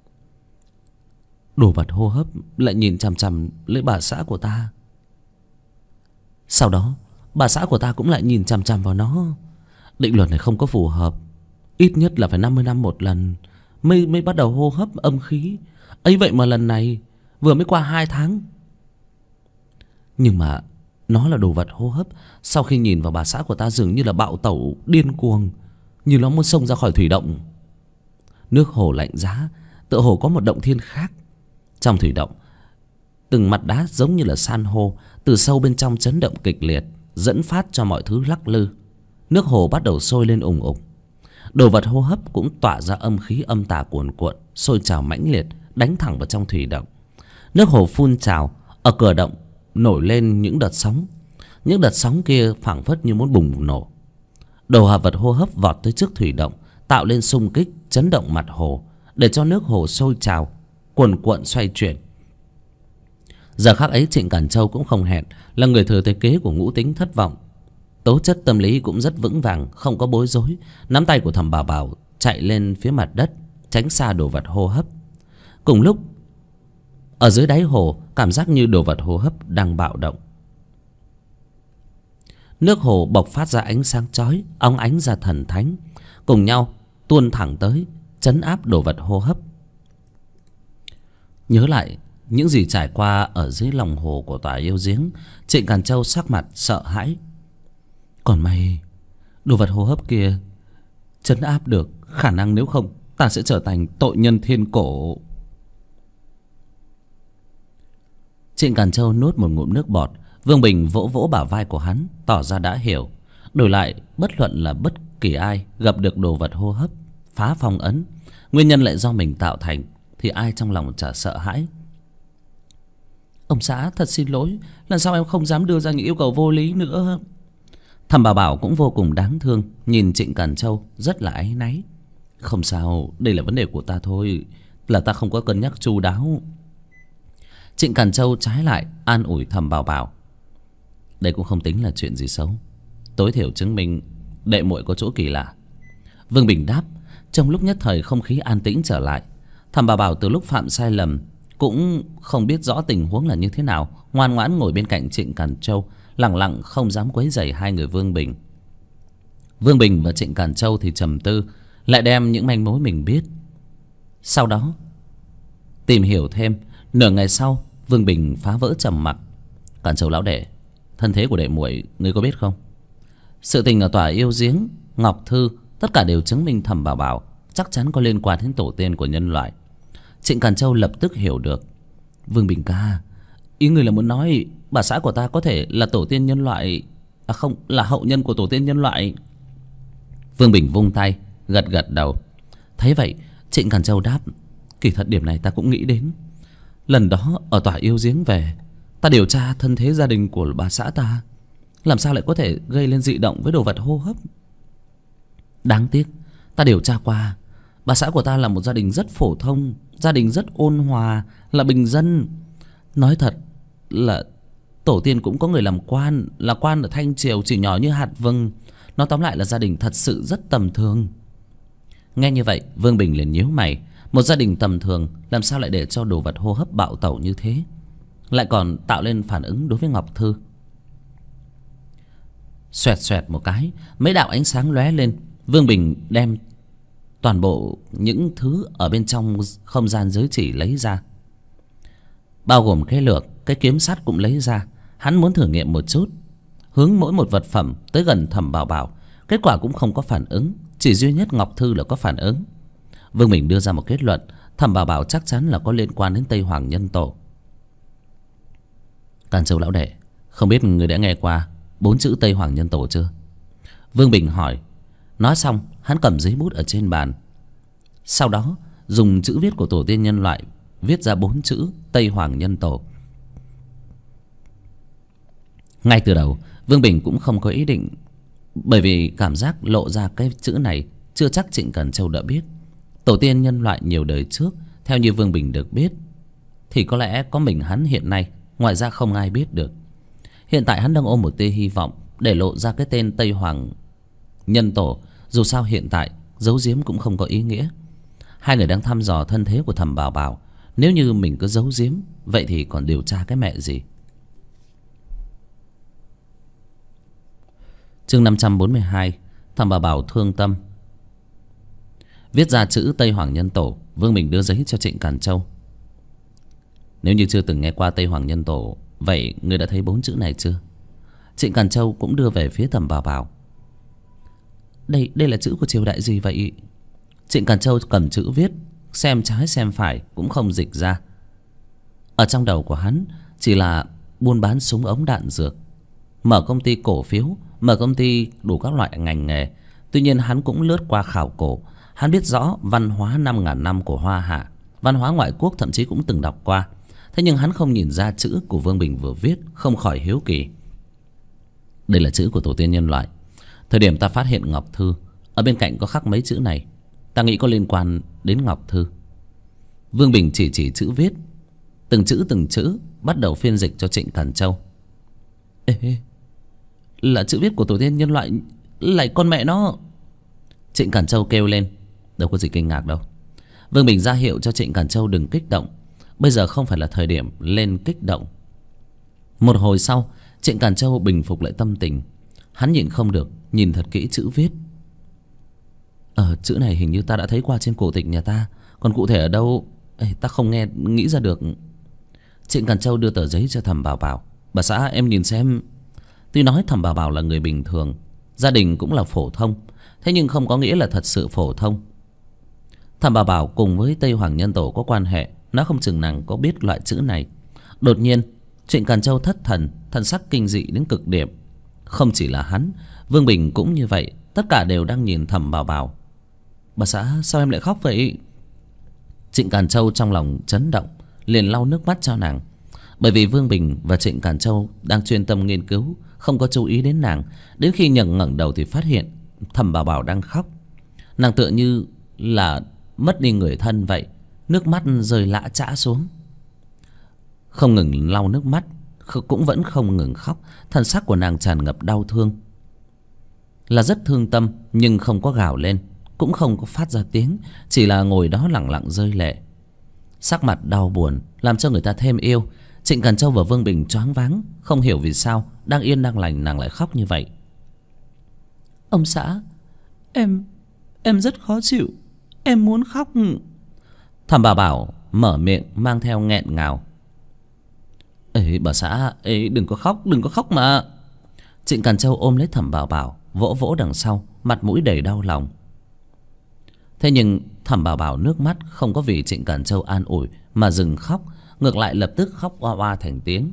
Đồ vật hô hấp lại nhìn chằm chằm lấy bà xã của ta. Sau đó bà xã của ta cũng lại nhìn chằm chằm vào nó. Định luật này không có phù hợp. Ít nhất là phải 50 năm một lần mới bắt đầu hô hấp âm khí. Ấy vậy mà lần này vừa mới qua 2 tháng. Nhưng mà nó là đồ vật hô hấp. Sau khi nhìn vào bà xã của ta dường như là bạo tẩu điên cuồng, như nó muốn xông ra khỏi thủy động. Nước hồ lạnh giá, tựa hồ có một động thiên khác. Trong thủy động, từng mặt đá giống như là san hô từ sâu bên trong chấn động kịch liệt, dẫn phát cho mọi thứ lắc lư. Nước hồ bắt đầu sôi lên ùng ục. Đồ vật hô hấp cũng tỏa ra âm khí âm tà cuồn cuộn, sôi trào mãnh liệt, đánh thẳng vào trong thủy động. Nước hồ phun trào, ở cửa động nổi lên những đợt sóng. Những đợt sóng kia phảng phất như muốn bùng nổ. Đồ vật hô hấp vọt tới trước thủy động, tạo lên xung kích, chấn động mặt hồ, để cho nước hồ sôi trào, cuồn cuộn xoay chuyển. Giờ khắc ấy Trịnh Càn Châu cũng không hẹn, là người thừa thế kế của ngũ tính thất vọng. Tố chất tâm lý cũng rất vững vàng, không có bối rối. Nắm tay của Thẩm Bảo Bảo chạy lên phía mặt đất, tránh xa đồ vật hô hấp. Cùng lúc ở dưới đáy hồ, cảm giác như đồ vật hô hấp đang bạo động. Nước hồ bộc phát ra ánh sáng chói, óng ánh ra thần thánh, cùng nhau tuôn thẳng tới, trấn áp đồ vật hô hấp. Nhớ lại những gì trải qua ở dưới lòng hồ của tòa yêu giếng, Trịnh Càn Châu sắc mặt sợ hãi. Còn may đồ vật hô hấp kia trấn áp được, khả năng nếu không ta sẽ trở thành tội nhân thiên cổ. Trịnh Càn Châu nuốt một ngụm nước bọt. Vương Bình vỗ vỗ bả vai của hắn, tỏ ra đã hiểu. Đổi lại, bất luận là bất kỳ ai gặp được đồ vật hô hấp phá phong ấn, nguyên nhân lại do mình tạo thành, thì ai trong lòng chả sợ hãi. Ông xã thật xin lỗi, lần sau em không dám đưa ra những yêu cầu vô lý nữa. Thẩm Bảo Bảo cũng vô cùng đáng thương, nhìn Trịnh Càn Châu rất là áy náy. Không sao, đây là vấn đề của ta thôi, là ta không có cân nhắc chu đáo. Trịnh Càn Châu trái lại an ủi Thẩm Bảo Bảo. Đây cũng không tính là chuyện gì xấu, tối thiểu chứng minh đệ muội có chỗ kỳ lạ. Vương Bình đáp. Trong lúc nhất thời không khí an tĩnh trở lại. Thẩm Bảo Bảo từ lúc phạm sai lầm cũng không biết rõ tình huống là như thế nào, ngoan ngoãn ngồi bên cạnh Trịnh Càn Châu, lặng lặng không dám quấy rầy hai người Vương Bình. Vương Bình và Trịnh Càn Châu thì trầm tư, lại đem những manh mối mình biết. Sau đó tìm hiểu thêm. Nửa ngày sau, Vương Bình phá vỡ trầm mặc. Càn Châu lão đệ, thân thế của đệ muội ngươi có biết không? Sự tình ở tòa yêu giếng, ngọc thư, tất cả đều chứng minh Thẩm Bảo Bảo chắc chắn có liên quan đến tổ tiên của nhân loại. Trịnh Càn Châu lập tức hiểu được. Vương Bình ca, ý người là muốn nói bà xã của ta có thể là tổ tiên nhân loại, à không, là hậu nhân của tổ tiên nhân loại. Vương Bình vung tay gật gật đầu. Thấy vậy, Trịnh Càn Châu đáp, kỳ thật điểm này ta cũng nghĩ đến. Lần đó ở tòa yêu giếng về, ta điều tra thân thế gia đình của bà xã ta, làm sao lại có thể gây lên dị động với đồ vật hô hấp. Đáng tiếc ta điều tra qua, bà xã của ta là một gia đình rất phổ thông, gia đình rất ôn hòa, là bình dân. Nói thật là tổ tiên cũng có người làm quan, là quan ở Thanh Triều, chỉ nhỏ như hạt vừng. Nó tóm lại là gia đình thật sự rất tầm thường. Nghe như vậy, Vương Bình liền nhíu mày. Một gia đình tầm thường làm sao lại để cho đồ vật hô hấp bạo tẩu như thế, lại còn tạo lên phản ứng đối với ngọc thư. Xoẹt xoẹt một cái, mấy đạo ánh sáng lóe lên. Vương Bình đem toàn bộ những thứ ở bên trong không gian giới chỉ lấy ra, bao gồm cái lược, cái kiếm sắt cũng lấy ra. Hắn muốn thử nghiệm một chút, hướng mỗi một vật phẩm tới gần Thẩm Bảo Bảo. Kết quả cũng không có phản ứng, chỉ duy nhất ngọc thư là có phản ứng. Vương Bình đưa ra một kết luận, Thẩm Bảo Bảo chắc chắn là có liên quan đến Tây Hoàng Nhân Tổ. Càn Châu lão đệ, không biết người đã nghe qua 4 chữ Tây Hoàng Nhân Tổ chưa? Vương Bình hỏi. Nói xong, hắn cầm giấy bút ở trên bàn, sau đó dùng chữ viết của tổ tiên nhân loại viết ra 4 chữ Tây Hoàng Nhân Tổ. Ngay từ đầu, Vương Bình cũng không có ý định, bởi vì cảm giác lộ ra cái chữ này chưa chắc Trịnh Càn Châu đã biết. Tổ tiên nhân loại nhiều đời trước, theo như Vương Bình được biết, thì có lẽ có mình hắn hiện nay, ngoài ra không ai biết được. Hiện tại hắn đang ôm một tia hy vọng để lộ ra cái tên Tây Hoàng Nhân Tổ. Dù sao hiện tại giấu giếm cũng không có ý nghĩa. Hai người đang thăm dò thân thế của Thẩm Bảo Bảo, nếu như mình cứ giấu giếm, vậy thì còn điều tra cái mẹ gì. Chương 542, Thẩm Bảo Bảo thương tâm. Viết ra chữ Tây Hoàng Nhân Tổ, Vương Bình đưa giấy cho Trịnh Càn Châu. Nếu như chưa từng nghe qua Tây Hoàng Nhân Tổ, vậy ngươi đã thấy 4 chữ này chưa? Trịnh Càn Châu cũng đưa về phía Thẩm Bảo Bảo. Đây là chữ của triều đại gì vậy? Trịnh Càn Châu cầm chữ viết, xem trái xem phải cũng không dịch ra. Ở trong đầu của hắn chỉ là buôn bán súng ống đạn dược, mở công ty cổ phiếu, mở công ty đủ các loại ngành nghề. Tuy nhiên hắn cũng lướt qua khảo cổ, hắn biết rõ văn hóa 5.000 năm của Hoa Hạ, văn hóa ngoại quốc thậm chí cũng từng đọc qua. Thế nhưng hắn không nhìn ra chữ của Vương Bình vừa viết, không khỏi hiếu kỳ. Đây là chữ của tổ tiên nhân loại. Thời điểm ta phát hiện ngọc thư, ở bên cạnh có khắc mấy chữ này, ta nghĩ có liên quan đến ngọc thư. Vương Bình chỉ chữ viết, từng chữ bắt đầu phiên dịch cho Trịnh Càn Châu. Ê, là chữ viết của tổ tiên nhân loại, lại con mẹ nó. Trịnh Càn Châu kêu lên. Đâu có gì kinh ngạc đâu. Vương Bình ra hiệu cho Trịnh Càn Châu đừng kích động, bây giờ không phải là thời điểm lên kích động. Một hồi sau, Trịnh Càn Châu bình phục lại tâm tình. Hắn nhịn không được, nhìn thật kỹ chữ viết. Chữ này hình như ta đã thấy qua trên cổ tịch nhà ta, còn cụ thể ở đâu ta không nghĩ ra được. Trịnh Càn Châu đưa tờ giấy cho Thẩm Bảo Bảo. Bà xã em nhìn xem. Tuy nói Thẩm Bảo Bảo là người bình thường, gia đình cũng là phổ thông, thế nhưng không có nghĩa là thật sự phổ thông. Thẩm Bảo Bảo cùng với Tây Hoàng Nhân Tổ có quan hệ, nó không chừng nàng có biết loại chữ này. Đột nhiên Trịnh Càn Châu thất thần, thần sắc kinh dị đến cực điểm. Không chỉ là hắn, Vương Bình cũng như vậy, tất cả đều đang nhìn Thẩm Bảo Bảo. Bà xã sao em lại khóc vậy? Trịnh Càn Châu trong lòng chấn động, liền lau nước mắt cho nàng. Bởi vì Vương Bình và Trịnh Càn Châu đang chuyên tâm nghiên cứu, không có chú ý đến nàng. Đến khi ngẩng đầu thì phát hiện Thẩm Bảo Bảo đang khóc. Nàng tựa như là mất đi người thân vậy, nước mắt rơi lã chã xuống. Không ngừng lau nước mắt, cũng vẫn không ngừng khóc. Thần sắc của nàng tràn ngập đau thương, là rất thương tâm, nhưng không có gào lên, cũng không có phát ra tiếng, chỉ là ngồi đó lặng lặng rơi lệ. Sắc mặt đau buồn làm cho người ta thêm yêu. Trịnh Càn Châu và Vương Bình choáng váng, không hiểu vì sao đang yên đang lành nàng lại khóc như vậy. Ông xã, em rất khó chịu, em muốn khóc. Thẩm Bảo Bảo mở miệng mang theo nghẹn ngào. Ê bà xã, ê đừng có khóc mà. Trịnh Càn Châu ôm lấy Thẩm Bảo Bảo, vỗ vỗ đằng sau, mặt mũi đầy đau lòng. Thế nhưng Thẩm Bảo Bảo nước mắt không có vì Trịnh Càn Châu an ủi mà dừng khóc, ngược lại lập tức khóc oa oa thành tiếng.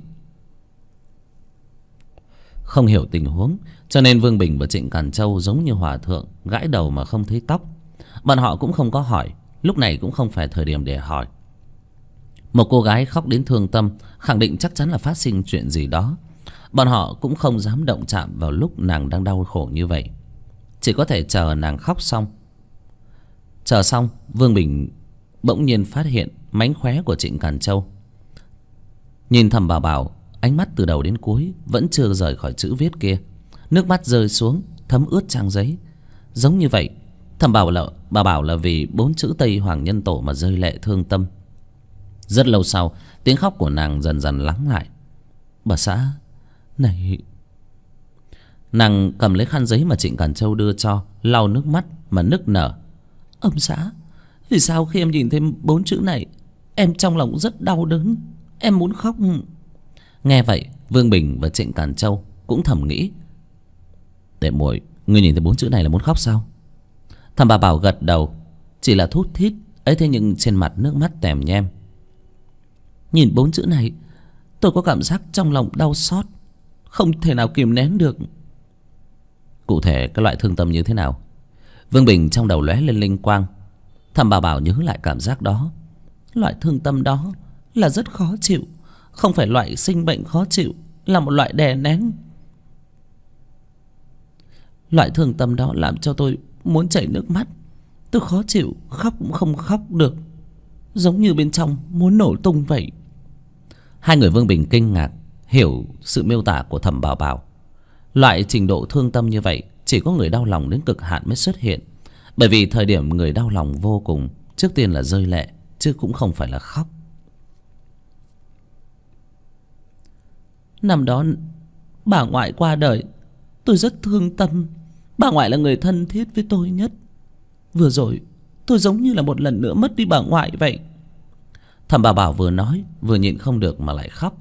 Không hiểu tình huống, cho nên Vương Bình và Trịnh Càn Châu giống như hòa thượng gãi đầu mà không thấy tóc. Bọn họ cũng không có hỏi, lúc này cũng không phải thời điểm để hỏi. Một cô gái khóc đến thương tâm, khẳng định chắc chắn là phát sinh chuyện gì đó. Bọn họ cũng không dám động chạm vào lúc nàng đang đau khổ như vậy, chỉ có thể chờ nàng khóc xong. Chờ xong, Vương Bình bỗng nhiên phát hiện mánh khóe của Trịnh Càn Châu. Nhìn Thẩm Bảo Bảo, ánh mắt từ đầu đến cuối vẫn chưa rời khỏi chữ viết kia. Nước mắt rơi xuống thấm ướt trang giấy. Giống như vậy, Thẩm Bảo là vì 4 chữ Tây Hoàng Nhân Tổ mà rơi lệ thương tâm. Rất lâu sau, tiếng khóc của nàng dần dần lắng lại. Bà xã, này. Nàng cầm lấy khăn giấy mà Trịnh Càn Châu đưa cho, lau nước mắt mà nức nở. Ông xã, vì sao khi em nhìn thấy 4 chữ này, em trong lòng rất đau đớn, em muốn khóc. Nghe vậy, Vương Bình và Trịnh Càn Châu cũng thầm nghĩ. Đệ muội, ngươi nhìn thấy 4 chữ này là muốn khóc sao? Thẩm Bảo Bảo gật đầu, chỉ là thút thít ấy, thế nhưng trên mặt nước mắt tèm nhem. Nhìn 4 chữ này, tôi có cảm giác trong lòng đau xót, không thể nào kìm nén được. Cụ thể cái loại thương tâm như thế nào? Vương Bình trong đầu lóe lên linh quang. Thẩm Bảo Bảo nhớ lại cảm giác đó. Loại thương tâm đó là rất khó chịu, không phải loại sinh bệnh khó chịu, là một loại đè nén. Loại thương tâm đó làm cho tôi muốn chảy nước mắt. Tôi khó chịu, khóc cũng không khóc được, giống như bên trong muốn nổ tung vậy. Hai người Vương Bình kinh ngạc hiểu sự miêu tả của Thẩm Bảo Bảo. Loại trình độ thương tâm như vậy chỉ có người đau lòng đến cực hạn mới xuất hiện. Bởi vì thời điểm người đau lòng vô cùng, trước tiên là rơi lệ, chứ cũng không phải là khóc. Năm đó bà ngoại qua đời, tôi rất thương tâm. Bà ngoại là người thân thiết với tôi nhất. Vừa rồi tôi giống như là một lần nữa mất đi bà ngoại vậy. Thẩm Bảo Bảo vừa nói vừa nhịn không được mà lại khóc.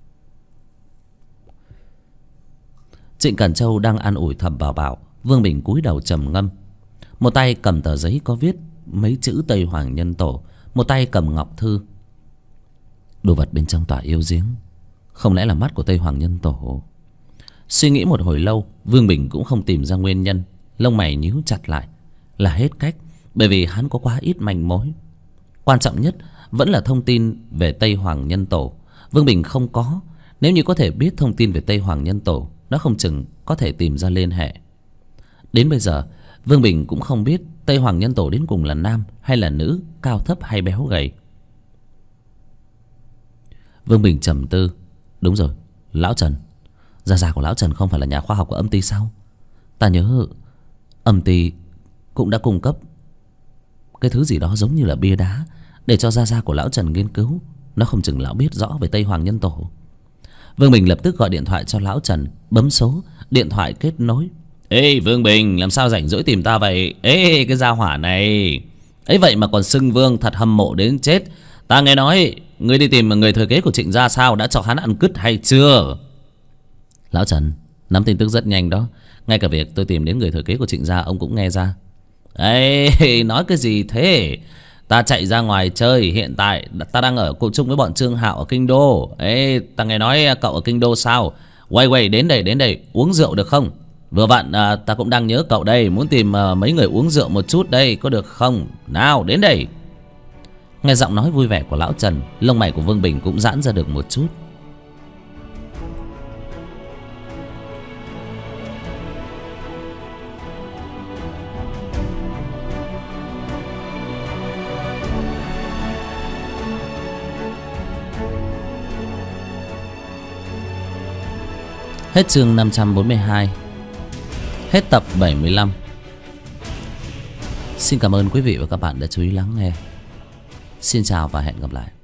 Trịnh Càn Châu đang an ủi Thẩm Bảo Bảo, Vương Bình cúi đầu trầm ngâm. Một tay cầm tờ giấy có viết mấy chữ Tây Hoàng Nhân Tổ, một tay cầm ngọc thư. Đồ vật bên trong tỏa yêu giếng, không lẽ là mắt của Tây Hoàng Nhân Tổ? Suy nghĩ một hồi lâu, Vương Bình cũng không tìm ra nguyên nhân, lông mày nhíu chặt lại. Là hết cách, bởi vì hắn có quá ít manh mối. Quan trọng nhất vẫn là thông tin về Tây Hoàng Nhân Tổ. Vương Bình không có. Nếu như có thể biết thông tin về Tây Hoàng Nhân Tổ, nó không chừng có thể tìm ra liên hệ. Đến bây giờ, Vương Bình cũng không biết Tây Hoàng Nhân Tổ đến cùng là nam hay là nữ, cao thấp hay béo gầy. Vương Bình trầm tư. Đúng rồi, Lão Trần. Gia gia của Lão Trần không phải là nhà khoa học của Âm Ty sao? Ta nhớ Âm Ty cũng đã cung cấp cái thứ gì đó giống như là bia đá để cho gia gia của Lão Trần nghiên cứu. Nó không chừng lão biết rõ về Tây Hoàng Nhân Tổ. Vương Bình lập tức gọi điện thoại cho Lão Trần, bấm số, điện thoại kết nối. Ê Vương Bình, làm sao rảnh rỗi tìm ta vậy? Ê cái gia hỏa này ấy vậy mà còn xưng Vương, thật hâm mộ đến chết. Ta nghe nói ngươi đi tìm người thừa kế của Trịnh gia sao, đã cho hắn ăn cứt hay chưa? Lão Trần nắm tin tức rất nhanh đó. Ngay cả việc tôi tìm đến người thừa kế của Trịnh gia ông cũng nghe ra. Ê nói cái gì thế? Ta chạy ra ngoài chơi, hiện tại ta đang ở cùng chung với bọn Trương Hạo ở Kinh Đô. Ê ta nghe nói cậu ở Kinh Đô sao? Quay đến đây uống rượu được không? Vừa vặn ta cũng đang nhớ cậu đây, muốn tìm mấy người uống rượu một chút đây, có được không? Nào đến đây. Nghe giọng nói vui vẻ của Lão Trần, lông mày của Vương Bình cũng giãn ra được một chút. Hết chương 542. Hết tập 75. Xin cảm ơn quý vị và các bạn đã chú ý lắng nghe. Xin chào và hẹn gặp lại.